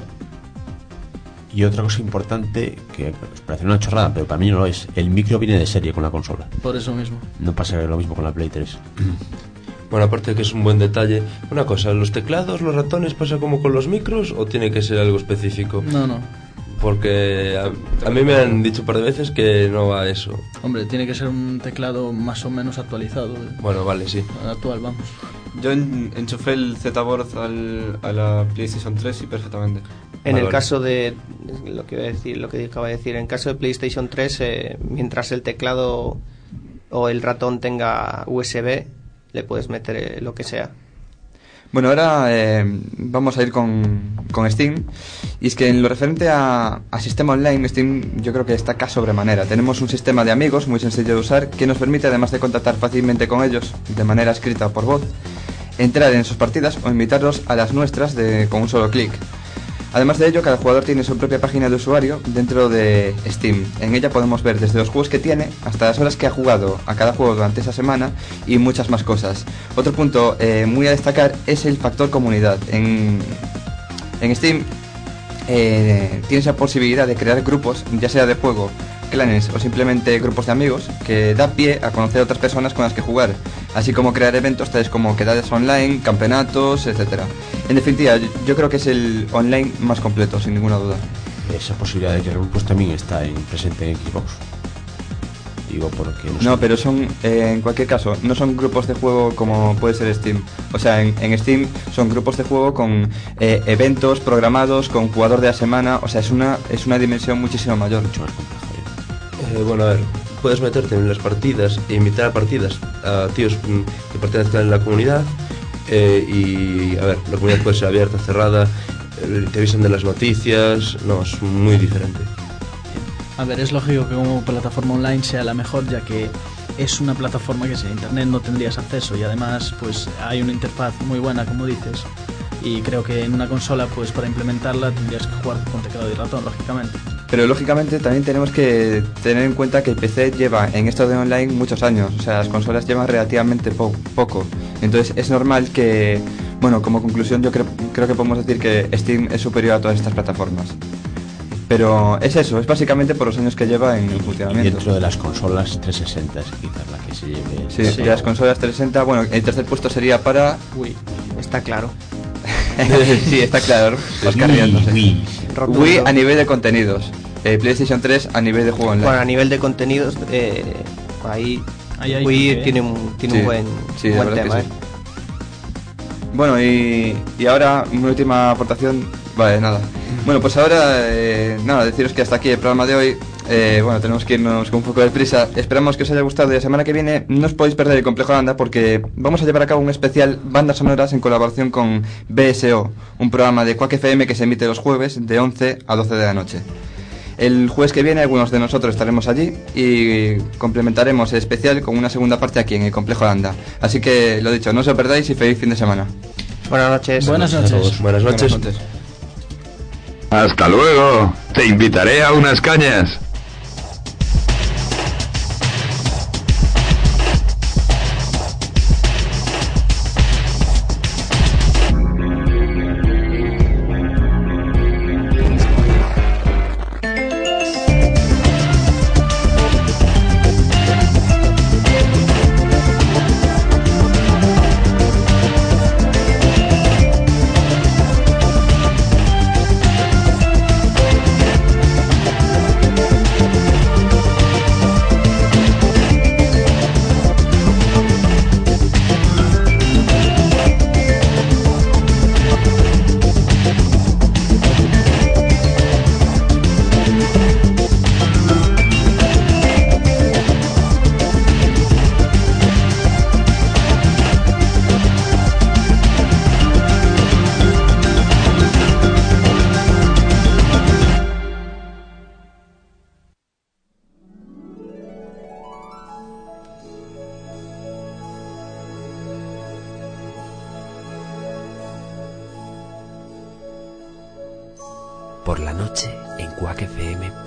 Y otra cosa importante, que os parece una chorrada, pero para mí no lo es, el micro viene de serie con la consola. Por eso mismo. No pasa lo mismo con la Play 3. Bueno, aparte de que es un buen detalle, una cosa, ¿los teclados, los ratones pasa como con los micros o tiene que ser algo específico? No. Porque a mí me han dicho un par de veces que no va a eso. Hombre, tiene que ser un teclado más o menos actualizado. Bueno, vale, sí. Actual, vamos. Yo enchufé el Z-Board a la PlayStation 3 y perfectamente. En el caso de lo que acaba de decir, en caso de PlayStation 3, mientras el teclado o el ratón tenga USB, le puedes meter lo que sea. Bueno, ahora vamos a ir con Steam. Y es que en lo referente a sistema online, Steam yo creo que destaca sobremanera. Tenemos un sistema de amigos muy sencillo de usar que nos permite, además de contactar fácilmente con ellos de manera escrita o por voz, entrar en sus partidas o invitarlos a las nuestras con un solo clic. Además de ello, cada jugador tiene su propia página de usuario dentro de Steam. En ella podemos ver desde los juegos que tiene hasta las horas que ha jugado a cada juego durante esa semana y muchas más cosas. Otro punto muy a destacar es el factor comunidad. En Steam tienes la posibilidad de crear grupos, ya sea de juego, clanes o simplemente grupos de amigos, que da pie a conocer a otras personas con las que jugar, así como crear eventos tales como quedadas online, campeonatos, etcétera. En definitiva, yo creo que es el online más completo, sin ninguna duda. Esa posibilidad de crear grupos también está presente en Xbox. Digo, porque no, pero son, en cualquier caso, no son grupos de juego como puede ser Steam. O sea, en Steam son grupos de juego con eventos programados, con jugador de la semana. O sea, es una dimensión muchísimo mayor. Mucho más compleja. Bueno, a ver, puedes meterte en las partidas e invitar a partidas a tíos que pertenezcan en la comunidad. Y a ver, la comunidad puede ser abierta, cerrada, te avisan de las noticias. No, es muy diferente. A ver, es lógico que como plataforma online sea la mejor, ya que es una plataforma que sin internet no tendrías acceso, y además pues hay una interfaz muy buena, como dices, y creo que en una consola pues para implementarla tendrías que jugar con teclado y ratón, lógicamente. Pero lógicamente también tenemos que tener en cuenta que el PC lleva en esto de online muchos años. O sea, las consolas llevan relativamente poco. Entonces es normal que, bueno, como conclusión yo creo que podemos decir que Steam es superior a todas estas plataformas. Pero es eso, es básicamente por los años que lleva en funcionamiento. Y dentro de las consolas 360 es quizás la que se lleve. Sí, de las consolas 360, bueno, el tercer puesto sería para Wii, está claro. Sí, está claro. Oscar riéndose. Wii a nivel de contenidos. PlayStation 3 a nivel de juego online. Bueno, a nivel de contenidos, ahí Wii tiene un buen tema. Sí. Bueno, y ahora una última aportación. Vale, nada. Bueno, pues ahora, deciros que hasta aquí el programa de hoy. Bueno, tenemos que irnos con un poco de prisa. Esperamos que os haya gustado, y la semana que viene no os podéis perder el Complejo Holanda, porque vamos a llevar a cabo un especial bandas sonoras en colaboración con BSO, un programa de Quack FM que se emite los jueves de 11 a 12 de la noche. El jueves que viene algunos de nosotros estaremos allí y complementaremos el especial con una segunda parte aquí en el Complejo Holanda. Así que, lo dicho, no os lo perdáis y feliz fin de semana. Buenas noches. Buenas noches. Buenas noches. Hasta luego. Te invitaré a unas cañas.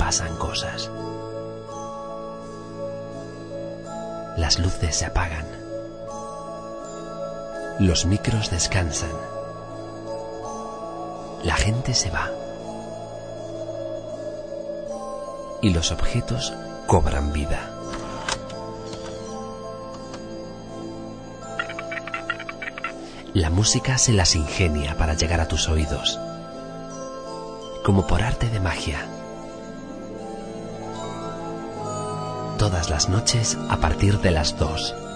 pasan cosas. Las luces se apagan. Los micros descansan. La gente se va. Y los objetos cobran vida. La música se las ingenia para llegar a tus oídos, como por arte de magia. Todas las noches a partir de las 2.